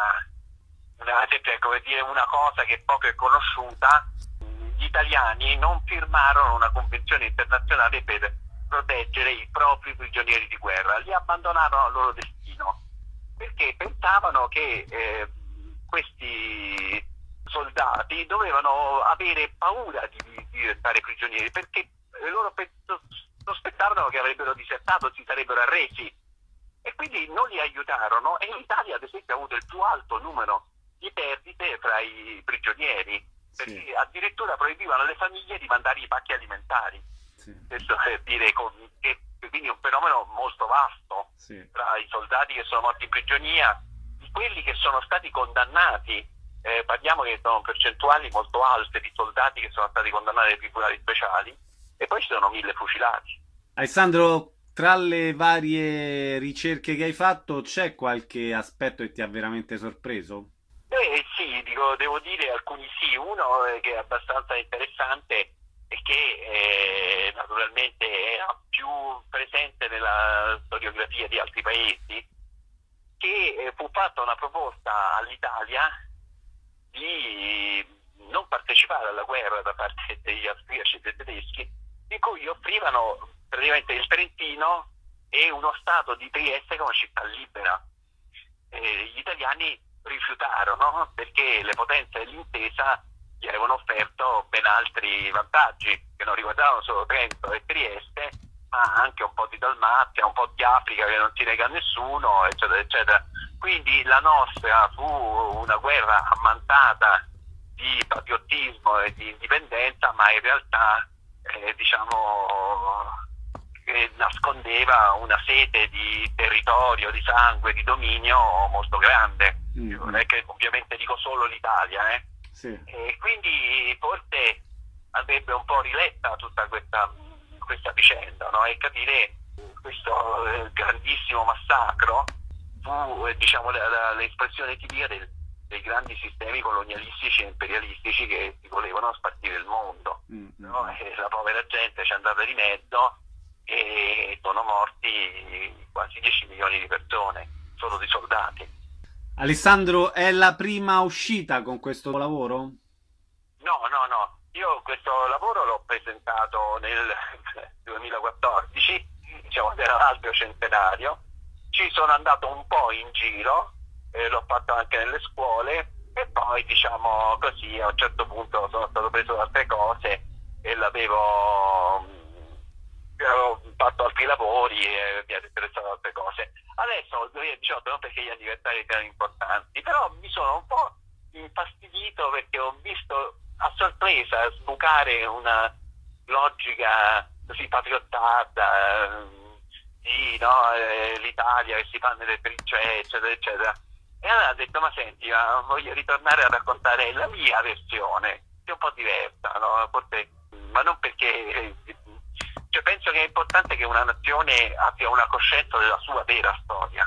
cosa che poco è conosciuta, gli italiani non firmarono una convenzione internazionale per proteggere i propri prigionieri di guerra, li abbandonarono al loro destino, perché pensavano che questi soldati dovevano avere paura di diventare prigionieri, perché loro sospettavano che avrebbero disertato, si sarebbero arresi, e quindi non li aiutarono, e l'Italia ad esempio ha avuto il più alto numero di perdite fra i prigionieri, perché addirittura proibivano alle famiglie di mandare i pacchi alimentari. Questo per dire che quindi è un fenomeno molto vasto tra i soldati che sono morti in prigionia, di quelli che sono stati condannati. Parliamo che sono percentuali molto alte di soldati che sono stati condannati ai tribunali speciali, e poi ci sono 1000 fucilati. Alessandro, tra le varie ricerche che hai fatto, c'è qualche aspetto che ti ha veramente sorpreso? Sì, devo dire alcuni sì. Uno che è abbastanza interessante e che naturalmente è più presente nella storiografia di altri paesi, che fu fatta una proposta all'Italia di non partecipare alla guerra da parte degli austriaci e dei tedeschi, in cui offrivano praticamente il Trentino e uno stato di Trieste come città libera. Gli italiani rifiutarono perché le potenze dell'intesa gli avevano offerto ben altri vantaggi che non riguardavano solo Trento e Trieste, ma anche un po' di Dalmazia, un po' di Africa che non si nega a nessuno, eccetera, eccetera. Quindi la nostra fu una guerra ammantata di patriottismo e di indipendenza, ma in realtà nascondeva una sete di territorio, di sangue, di dominio molto grande. Non è che ovviamente dico solo l'Italia, e quindi forse andrebbe un po' riletta tutta questa vicenda, no? E capire questo grandissimo massacro fu l'espressione tipica dei grandi sistemi colonialistici e imperialistici che si volevano spartire il mondo, no? E la povera gente ci è andata di mezzo e sono morti quasi 10 milioni di persone, solo di soldati. Alessandro, è la prima uscita con questo lavoro? No. Io questo lavoro l'ho presentato nel 2014, diciamo era l'altro centenario. Ci sono andato un po' in giro, l'ho fatto anche nelle scuole, e poi diciamo così a un certo punto sono stato preso da altre cose e avevo fatto altri lavori e mi ha interessato altre cose. Adesso, nel 2018, non perché gli anniversari siano importanti, però mi sono un po' infastidito perché ho visto a sorpresa sbucare una logica così patriottata di l'Italia che si fa nelle trincee, eccetera, eccetera. E allora ho detto, ma senti, voglio ritornare a raccontare la mia versione, che è un po' diversa, no? Forse, ma non perché... penso penso che è importante che una nazione abbia una coscienza della sua vera storia,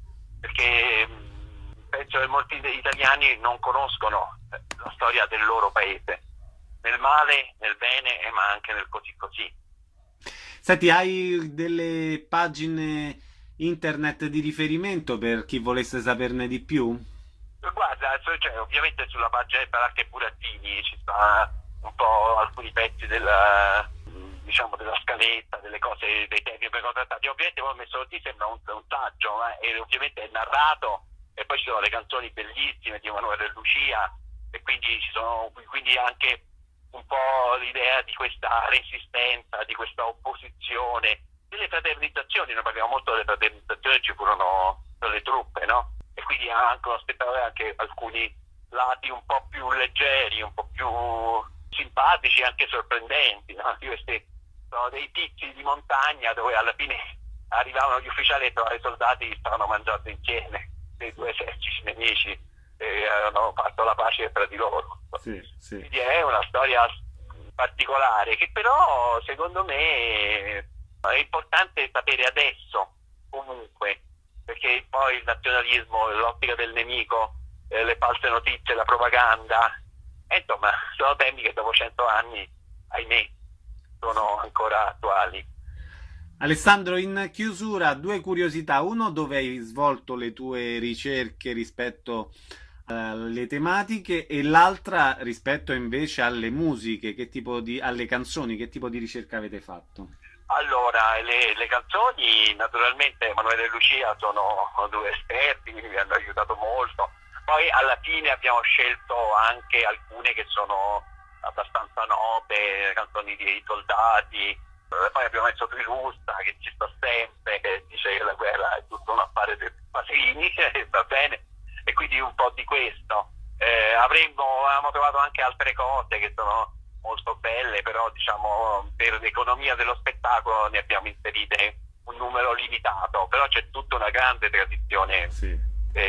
perché penso che molti italiani non conoscono la storia del loro paese, nel male, nel bene, ma anche nel così così. Senti, hai delle pagine internet di riferimento per chi volesse saperne di più? Guarda, cioè, ovviamente sulla pagina di Baracca e Burattini ci sta un po' alcuni pezzi della scaletta, delle cose, dei temi che vengono trattati. Ovviamente poi ho messo così, sembra un saggio, e ovviamente è narrato, e poi ci sono le canzoni bellissime di Emanuele e Lucia, e quindi ci sono quindi anche un po' l'idea di questa resistenza, di questa opposizione, delle fraternizzazioni. Noi parliamo molto delle fraternizzazioni, ci furono le truppe, no? E quindi anche uno spettatore, anche alcuni lati un po' più leggeri, un po' più simpatici, anche sorprendenti, no? Questi sono dei tizi di montagna dove alla fine arrivavano gli ufficiali e trovavano i soldati che stavano mangiando insieme, dei due eserciti nemici, e avevano fatto la pace tra di loro. Sì, sì. Quindi è una storia particolare che però secondo me è importante sapere adesso, comunque, perché poi il nazionalismo, l'ottica del nemico, le false notizie, la propaganda, insomma, sono temi che dopo 100 anni, ahimè, sono ancora attuali. Alessandro, in chiusura, due curiosità. Uno, dove hai svolto le tue ricerche rispetto alle tematiche, e l'altra rispetto invece alle musiche, alle canzoni, che tipo di ricerca avete fatto? Allora, le canzoni, naturalmente Emanuele e Lucia sono due esperti, mi hanno aiutato molto. Poi alla fine abbiamo scelto anche alcune che sono abbastanza note, canzoni dei soldati. Poi abbiamo messo Trilusta, che ci sta sempre, che dice che la guerra è tutto un affare dei pasini, va bene, e quindi un po' di questo. Avevamo trovato anche altre cose che sono molto belle, però diciamo per l'economia dello spettacolo ne abbiamo inserite un numero limitato, però c'è tutta una grande tradizione, sì,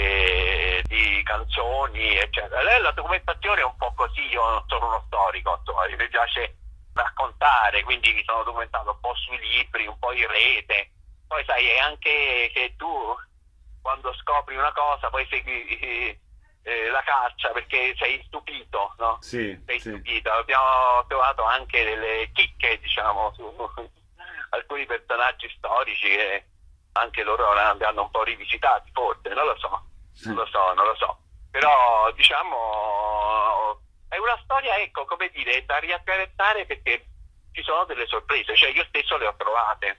di canzoni, eccetera. La documentazione è un po' così, io non sono uno storico, insomma, mi piace raccontare, quindi mi sono documentato un po' sui libri, un po' in rete. Poi sai, è anche che tu quando scopri una cosa poi segui la caccia, perché sei stupito, no? Sì, sei sì. stupito. Abbiamo trovato anche delle chicche, diciamo, su alcuni personaggi storici che anche loro hanno un po' rivisitati, forse, non lo so. Però, diciamo, è una storia, ecco, come dire, da riaccarezzare, perché ci sono delle sorprese, cioè io stesso le ho trovate.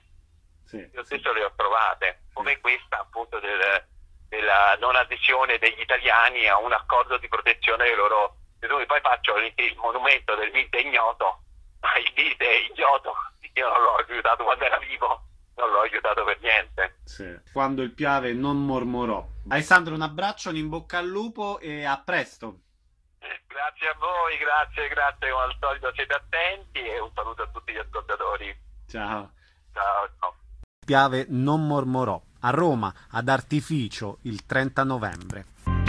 Come questa appunto della non adesione degli italiani a un accordo di protezione dei loro territori. Poi faccio il monumento del Vite ignoto, ma il Vite ignoto io non l'ho aiutato quando era vivo, non l'ho aiutato per niente. Sì. Quando il Piave non mormorò. Alessandro, un abbraccio, un in bocca al lupo e a presto. Grazie a voi, grazie, come al solito siete attenti, e un saluto a tutti gli ascoltatori. Ciao. Ciao. Piave non mormorò, a Roma, ad Artificio, il 30 novembre.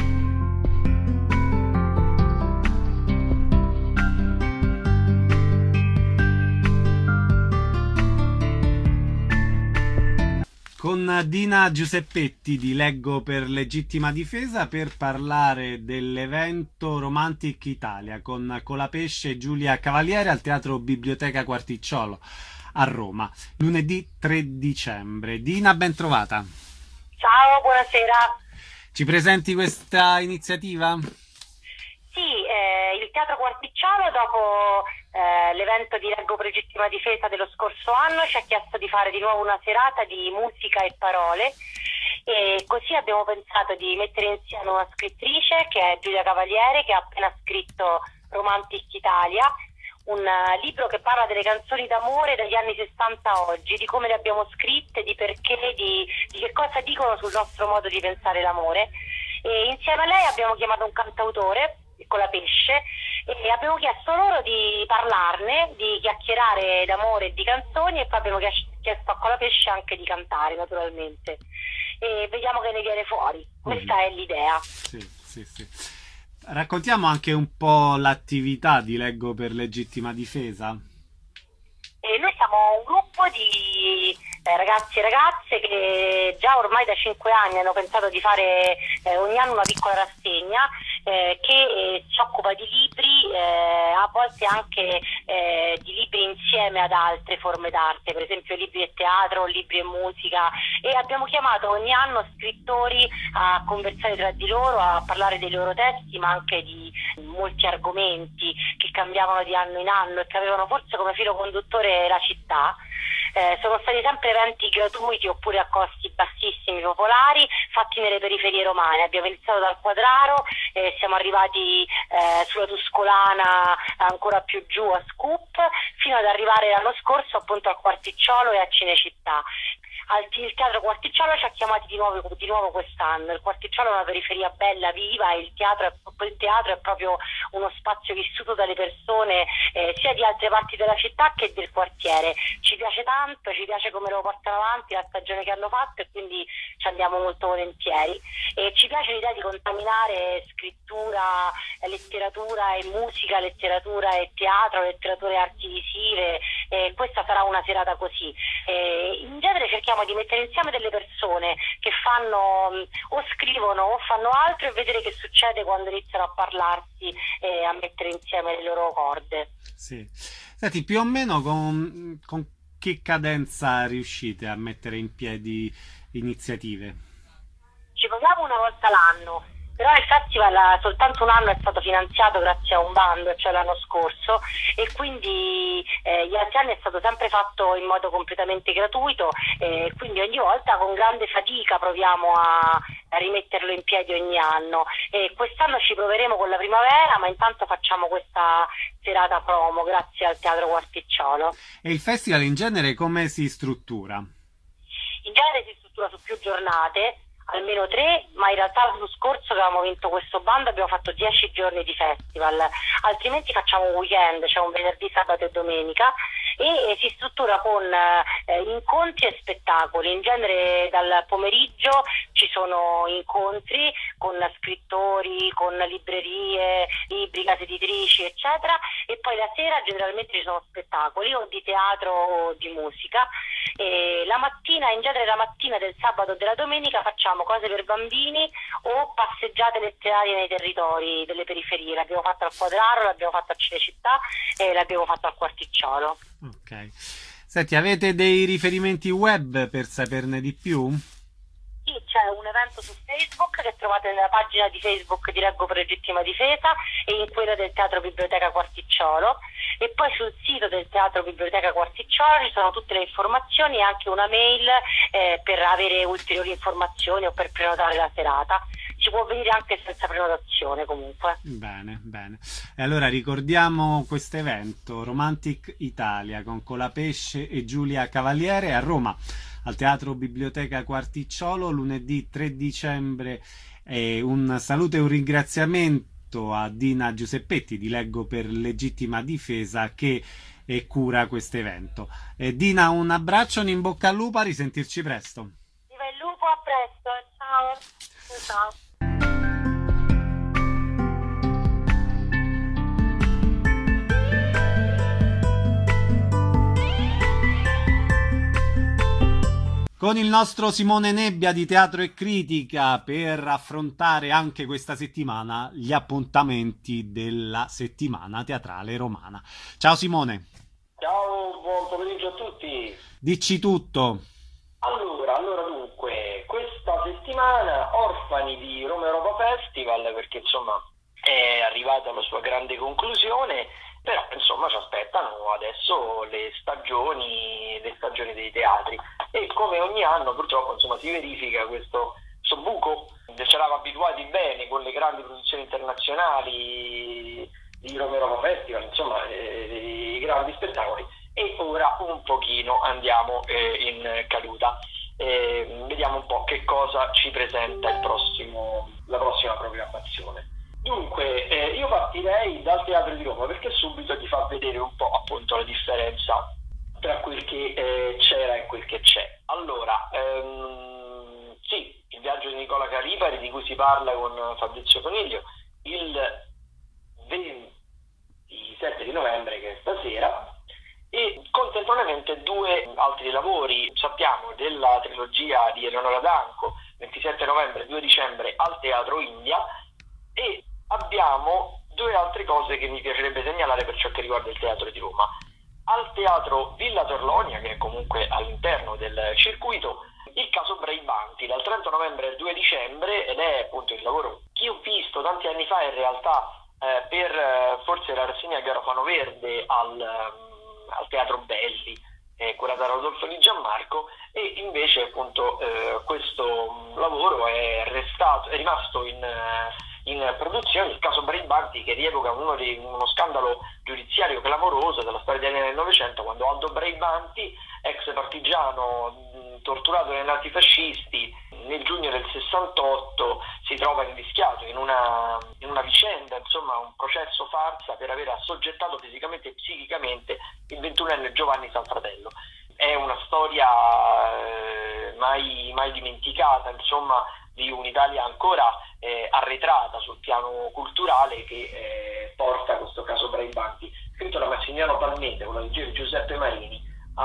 Con Dina Giuseppetti di Leggo per Legittima Difesa per parlare dell'evento Romantic Italia con Colapesce e Giulia Cavaliere al Teatro Biblioteca Quarticciolo a Roma, lunedì 3 dicembre. Dina, ben trovata. Ciao, buonasera. Ci presenti questa iniziativa? Sì, il Teatro Quarticciolo, dopo l'evento di Leggo per Legittima Difesa dello scorso anno, ci ha chiesto di fare di nuovo una serata di musica e parole, e così abbiamo pensato di mettere insieme una scrittrice che è Giulia Cavaliere, che ha appena scritto Romantic Italia, un libro che parla delle canzoni d'amore dagli anni 60 a oggi, di come le abbiamo scritte, di perché, di che cosa dicono sul nostro modo di pensare l'amore. E insieme a lei abbiamo chiamato un cantautore, Colapesce, e abbiamo chiesto loro di parlarne, di chiacchierare d'amore e di canzoni, e poi abbiamo chiesto a Colapesce anche di cantare, naturalmente, e vediamo che ne viene fuori. Questa è l'idea. Sì. Raccontiamo anche un po' l'attività di Leggo per Legittima Difesa. Noi siamo un gruppo gruppo di ragazzi e ragazze che già ormai da 5 anni hanno pensato di fare ogni anno una piccola rassegna che si occupa di libri, a volte anche di libri insieme ad altre forme d'arte, per esempio libri e teatro, libri e musica, e abbiamo chiamato ogni anno scrittori a conversare tra di loro, a parlare dei loro testi, ma anche di molti argomenti che cambiavano di anno in anno e che avevano forse come filo conduttore la città. Sono stati sempre eventi gratuiti oppure a costi bassissimi, popolari, fatti nelle periferie romane. Abbiamo iniziato dal Quadraro, siamo arrivati sulla Tuscolana, ancora più giù a Scoop, fino ad arrivare l'anno scorso appunto al Quarticciolo e a Cinecittà. Il Teatro Quarticciolo ci ha chiamati di nuovo quest'anno. Il Quarticciolo è una periferia bella, viva, e il teatro è proprio uno spazio vissuto dalle persone sia di altre parti della città che del quartiere. Ci piace tanto, ci piace come lo portano avanti, la stagione che hanno fatto, e quindi ci andiamo molto volentieri. E ci piace l'idea di contaminare scrittura, letteratura e musica, letteratura e teatro, letteratura e arti visive. Questa sarà una serata così. In genere cerchiamo di mettere insieme delle persone che fanno o scrivono o fanno altro, e vedere che succede quando iniziano a parlarsi e a mettere insieme le loro corde. Sì. Senti, più o meno con che cadenza riuscite a mettere in piedi iniziative? Ci proviamo una volta l'anno, però il festival soltanto un anno è stato finanziato grazie a un bando, cioè l'anno scorso, e quindi gli altri anni è stato sempre fatto in modo completamente gratuito, quindi ogni volta con grande fatica proviamo a rimetterlo in piedi ogni anno. E quest'anno ci proveremo con la primavera, ma intanto facciamo questa serata promo grazie al Teatro Quarticciolo. E il festival in genere come si struttura? In genere si struttura su più giornate, almeno 3, ma in realtà l'anno scorso che avevamo vinto questo bando abbiamo fatto 10 giorni di festival, altrimenti facciamo un weekend, cioè un venerdì, sabato e domenica, e si struttura con incontri e spettacoli. In genere dal pomeriggio ci sono incontri con scrittori, con librerie, libri, case editrici, eccetera, e poi la sera generalmente ci sono spettacoli o di teatro o di musica. E la mattina, in genere la mattina del sabato e della domenica, facciamo cose per bambini o passeggiate letterarie nei territori delle periferie. L'abbiamo fatto al Quadraro, l'abbiamo fatto a Cinecittà e l'abbiamo fatto al Quarticciolo. Ok. Senti, avete dei riferimenti web per saperne di più? Sì, c'è un evento su Facebook che trovate nella pagina di Facebook di Leggo per legittima difesa e in quella del Teatro Biblioteca Quarticciolo, e poi sul sito del Teatro Biblioteca Quarticciolo ci sono tutte le informazioni e anche una mail per avere ulteriori informazioni o per prenotare la serata. Si può venire anche senza prenotazione comunque. Bene, bene. E allora ricordiamo questo evento, Romantic Italia, con Colapesce e Giulia Cavaliere a Roma, al Teatro Biblioteca Quarticciolo, lunedì 3 dicembre. Un saluto e un ringraziamento a Dina Giuseppetti di Leggo per legittima difesa che cura questo evento. Dina, un abbraccio, un in bocca al lupo, a risentirci presto. Viva il lupo, a presto, ciao. Ciao. Con il nostro Simone Nebbia di Teatro e Critica per affrontare anche questa settimana gli appuntamenti della settimana teatrale romana. Ciao Simone. Ciao, buon pomeriggio a tutti. Dici tutto. Allora dunque, questa settimana Orfani di Roma Europa Festival, perché insomma è arrivata alla sua grande conclusione, però insomma ci aspettano adesso le stagioni dei teatri, e come ogni anno purtroppo insomma si verifica questo buco. Ci eravamo abituati bene con le grandi produzioni internazionali di Roma Europa Festival, insomma i grandi spettacoli, e ora un pochino andiamo in caduta. Vediamo un po' che cosa ci presenta la prossima programmazione. Dunque, io partirei dal Teatro di Roma, perché subito ti fa vedere un po' appunto la differenza tra quel che c'era e quel che c'è. Allora, sì, il viaggio di Nicola Calipari, di cui si parla con Fabrizio Coniglio, il 27 di novembre, che è stasera, e e contemporaneamente 2 altri lavori. Sappiamo della trilogia di Eleonora Danco, 27 novembre e 2 dicembre al Teatro India, e abbiamo 2 altre cose che mi piacerebbe segnalare per ciò che riguarda il Teatro di Roma. Al Teatro Villa Torlonia, che è comunque all'interno del circuito, il caso Braibanti, dal 30 novembre al 2 dicembre, ed è appunto il lavoro che ho visto tanti anni fa in realtà per forse la rassegna Garofano Verde al Teatro Belli, curata da Rodolfo Di Gianmarco, e invece appunto questo lavoro è rimasto in produzione, il caso Braibanti, che rievoca uno scandalo giudiziario clamoroso della storia italiana del Novecento, quando Aldo Braibanti, ex partigiano torturato dai nazifascisti nel giugno del 68, si trova invischiato in una vicenda, insomma un processo farsa per aver assoggettato fisicamente e psichicamente il 21enne Giovanni Sanfratello. È una storia mai dimenticata, insomma, di un'Italia ancora arretrata sul piano culturale, che porta questo caso Braibanti, scritto da Massimiliano Palmese con la regia di Giuseppe Marini,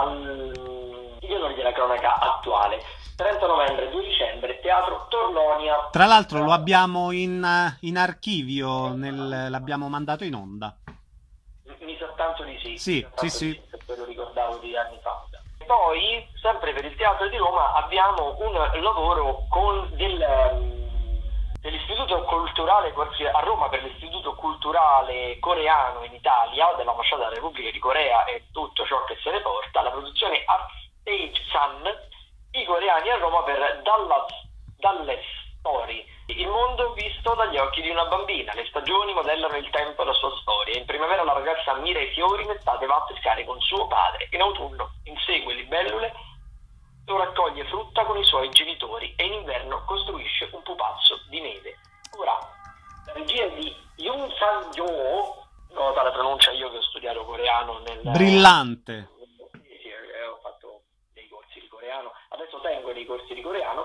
agli onori della cronaca attuale. 30 novembre, 2 dicembre, Teatro Torlonia. Tra l'altro lo abbiamo in archivio, l'abbiamo mandato in onda. Mi sa tanto di sì. Sì. Perché lo ricordavo di anni fa. Poi, sempre per il Teatro di Roma, abbiamo un lavoro con dell'Istituto Culturale a Roma, per l'Istituto Culturale Coreano in Italia, dell'Ambasciata della Repubblica di Corea e tutto ciò che se ne porta, la produzione Art Stage Sun, i coreani a Roma per Dallas Story. Il mondo visto dagli occhi di una bambina, le stagioni modellano il tempo e la sua storia. In primavera la ragazza ammira i fiori, in estate va a pescare con suo padre, in autunno insegue libellule o raccoglie frutta con i suoi genitori e in inverno costruisce un pupazzo di neve. Ora, la regia di Yoon Sang-joo, nota la pronuncia, io che ho studiato coreano brillante. Sì, ho fatto dei corsi di coreano, adesso tengo dei corsi di coreano,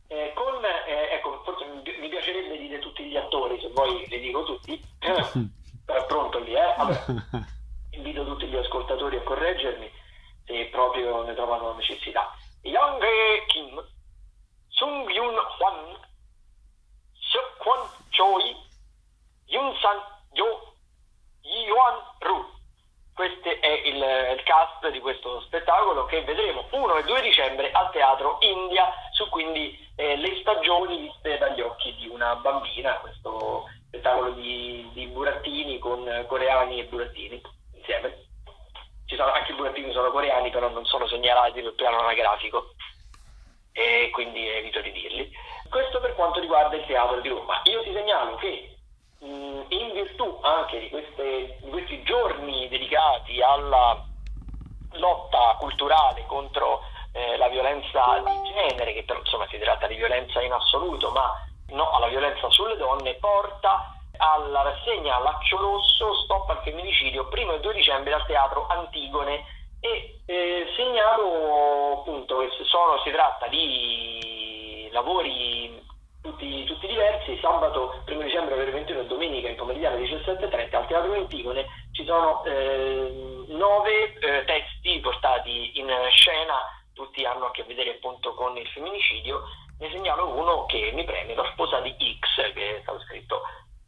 ecco, forse mi piacerebbe dire tutti gli attori, se vuoi li dico tutti, però è pronto lì, allora, invito tutti gli ascoltatori a correggermi se proprio ne trovano la necessità. Young Kim, Sung Yun Hwan, Seok Kwon Choi, Yoon Sang-jo, Yeon Ru. Questo è il cast di questo spettacolo, che vedremo 1 e 2 dicembre al Teatro India, su quindi le stagioni viste dagli occhi di una bambina, questo spettacolo di burattini con coreani e burattini insieme. Anche i burattini sono coreani, però non sono segnalati sul piano anagrafico, e quindi evito di dirli. Questo per quanto riguarda il Teatro di Roma. Io ti segnalo che in virtù anche di questi giorni dedicati alla lotta culturale contro la violenza di genere, che però insomma si tratta di violenza in assoluto, ma no alla violenza sulle donne, porta alla rassegna Laccio Rosso, Stop al femminicidio, 1 e 2 dicembre al Teatro Antigone, e segnalo appunto che si tratta di lavori tutti diversi. Sabato 1 dicembre alle 21 e domenica in pomeridiana alle 17:30 al Teatro Antigone ci sono 9 testi portati in scena, tutti hanno a che vedere appunto con il femminicidio. Ne segnalo uno che mi preme, La sposa di X, che è stato scritto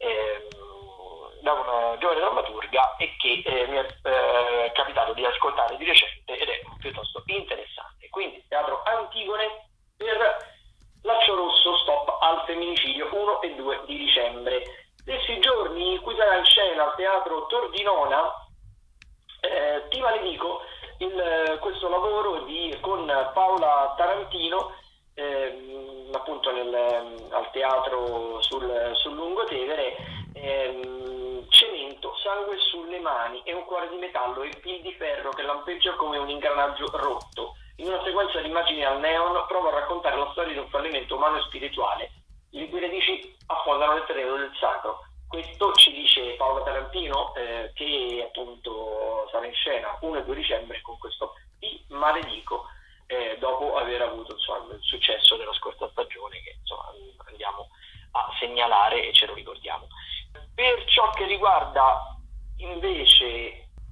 da una giovane drammaturga e che mi è capitato di ascoltare di recente ed è piuttosto interessante. Quindi Teatro Antigone per Laccio Rosso, Stop al femminicidio, 1 e 2 di dicembre. Stessi giorni in cui sarà in scena al Teatro Tordinona Ti maledico, questo lavoro con Paola Tarantino, appunto al teatro sul Lungotevere. Cemento, sangue sulle mani e un cuore di metallo e piedi di ferro che lampeggia come un ingranaggio rotto. In una sequenza di immagini al neon prova a raccontare la storia di un fallimento umano e spirituale. I cui radici affondano nel terreno del sacro. Questo ci dice Paola Tarantino, che appunto sarà in scena 1 e 2 dicembre con questo Ti maledico, dopo aver avuto il successo della scorsa stagione, che insomma andiamo a segnalare e ce lo ricordiamo. Per ciò che riguarda invece, ok,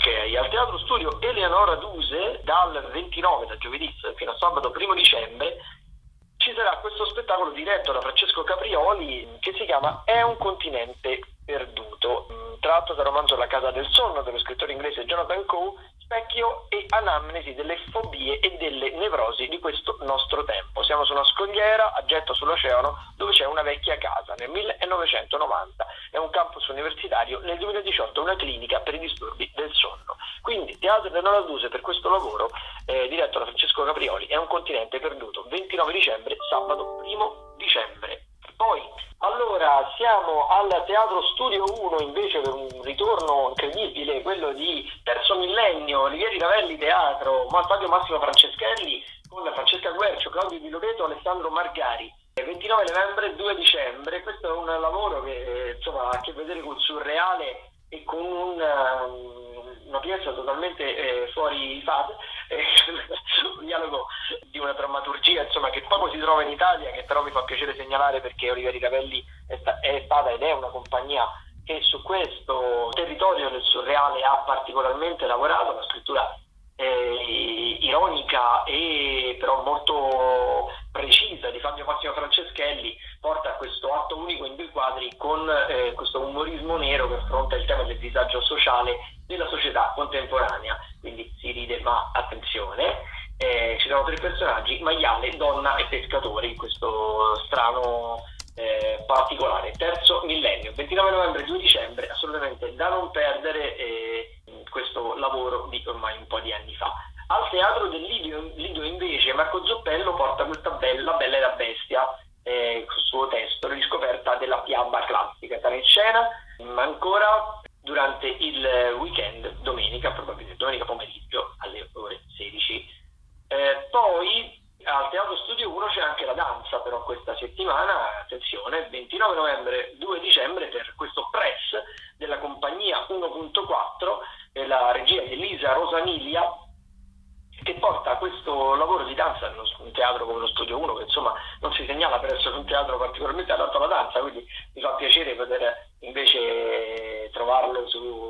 al Teatro Studio Eleonora Duse dal 29, da giovedì fino a sabato 1 dicembre, ci sarà questo spettacolo diretto da Francesco Caprioli che si chiama È un continente perduto, tratto dal romanzo La casa del sonno dello scrittore inglese Jonathan Coe, specchio e anamnesi delle fobie e delle nevrosi di questo nostro tempo. Siamo su una scogliera a getto sull'oceano dove c'è una vecchia casa nel 1990, è un campus universitario, nel 2018 una clinica per i disturbi del sonno. Quindi Teatro Eleonora Duse per questo lavoro diretto da Francesco Caprioli, È un continente perduto, 29 dicembre, sabato 1 dicembre. Poi, allora, siamo al Teatro Studio 1 invece per un ritorno incredibile, quello di Terzo Millennio, Olivieri Ravelli Teatro, Stadio Massimo Franceschelli, con Francesca Guercio, Claudio Di Loreto, Alessandro Margari. 29 novembre, 2 dicembre, questo è un lavoro che insomma ha a che vedere col surreale e con una pièce totalmente fuori fase, un dialogo di una drammaturgia insomma che poco si trova in Italia, che però mi fa piacere segnalare perché Olivieri Ravelli è stata ed è una compagnia che su questo territorio del surreale ha particolarmente lavorato, una scrittura ironica e però molto precisa di Fabio Massimo Franceschelli porta a questo atto unico in 2 quadri con questo umorismo nero che affronta il tema del disagio sociale della società contemporanea, quindi si ride ma attenzione, ci sono 3 personaggi, maiale, donna e pescatore in questo strano particolare. Terzo Millennio, 29 novembre, 2 dicembre, assolutamente da non perdere questo lavoro di ormai un po' di anni fa. Al Teatro del Lido invece Marco Zoppello porta questa La Bella e la Bestia, col suo testo, la riscoperta della fiaba classica. Sarà in scena ancora durante il weekend, domenica, probabilmente domenica pomeriggio alle ore 16. Poi al Teatro Studio 1 c'è anche la danza, però questa settimana, attenzione, 29 novembre, 2 dicembre per questo press della compagnia 1.4, la regia di Elisa Rosamilia, che porta questo lavoro di danza in un teatro come lo Studio 1, che insomma non si segnala per essere un teatro particolarmente adatto alla danza, quindi mi fa piacere poter invece trovarlo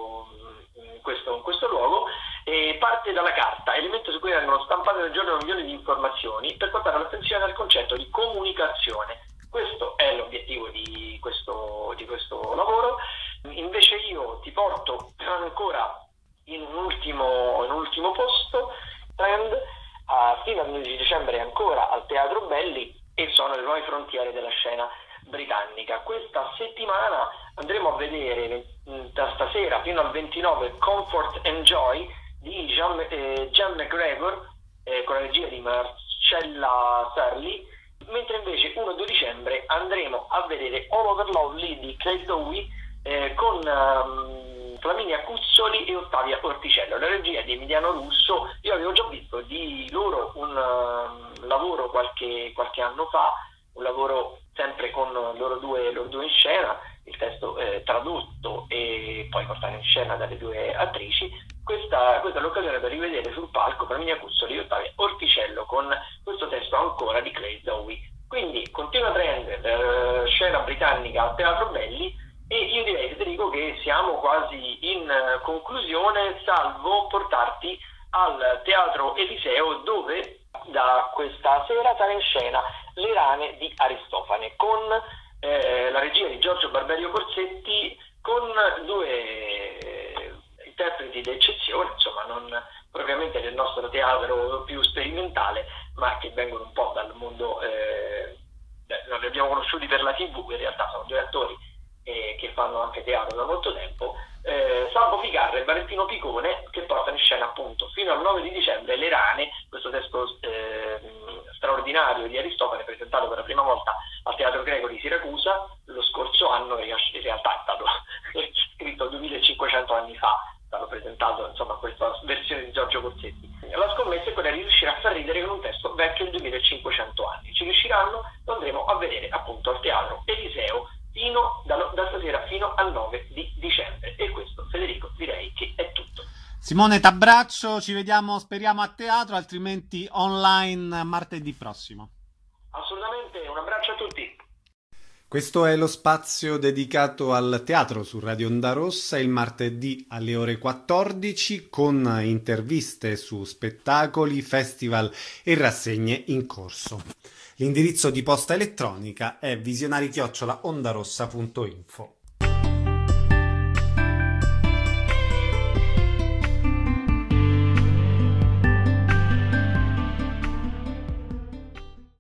in questo luogo. E parte dalla carta, elemento su cui vengono stampate nel giorno milioni di informazioni per portare l'attenzione al concetto di comunicazione. Questo è l'obiettivo di questo lavoro. Invece io ti porto ancora in un ultimo posto, Trend, fino al 11 dicembre ancora al Teatro Belli, e sono le nuove frontiere della scena britannica. Questa settimana andremo a vedere da stasera fino al 29 Comfort and Joy di Jan McGregor con la regia di Marcella Sarli, mentre invece 1-2 dicembre andremo a vedere All Over Lovely di Craig Dowie con Flaminia Cuzzoli e Ottavia Orticello, la regia di Emiliano Russo. Io avevo già visto di loro un lavoro qualche anno fa, un lavoro sempre con loro due in scena, il testo tradotto e poi portato in scena dalle 2 attrici. Questa è l'occasione per rivedere sul palco Flaminia Cuzzoli e Ottavia Orticello con questo testo ancora di Craig Dowie. Quindi continua Trend, scena britannica al Teatro Belli, e io direi, Federico, che siamo quasi in conclusione, salvo portarti al Teatro Eliseo, dove da questa sera sarà in scena Le rane di Aristofane con la regia di Giorgio Barberio Corsetti, con 2 interpreti d'eccezione, insomma non propriamente del nostro teatro più sperimentale, ma che vengono un po' dal mondo, non li abbiamo conosciuti per la TV, in realtà sono 2 attori che fanno anche teatro da molto tempo, Salvo Ficarra e Valentino Picone, che portano in scena appunto fino al 9 di dicembre Le rane, questo testo straordinario di Aristofane presentato per la prima volta al Teatro Greco di Siracusa lo scorso anno. In realtà è stato scritto 2500 anni fa, è stato presentato insomma questa versione di Giorgio Corsetti. La scommessa è quella di riuscire a far ridere con un testo vecchio di 2500 anni. Ci riusciranno? Lo andremo a vedere appunto al Teatro Eliseo da stasera fino al 9 di dicembre. E questo, Federico, direi che è tutto. Simone, t'abbraccio, ci vediamo, speriamo, a teatro, altrimenti online martedì prossimo. Assolutamente, un abbraccio a tutti. Questo è lo spazio dedicato al teatro su Radio Onda Rossa il martedì alle ore 14 con interviste su spettacoli, festival e rassegne in corso. L'indirizzo di posta elettronica è visionari@ondarossa.info.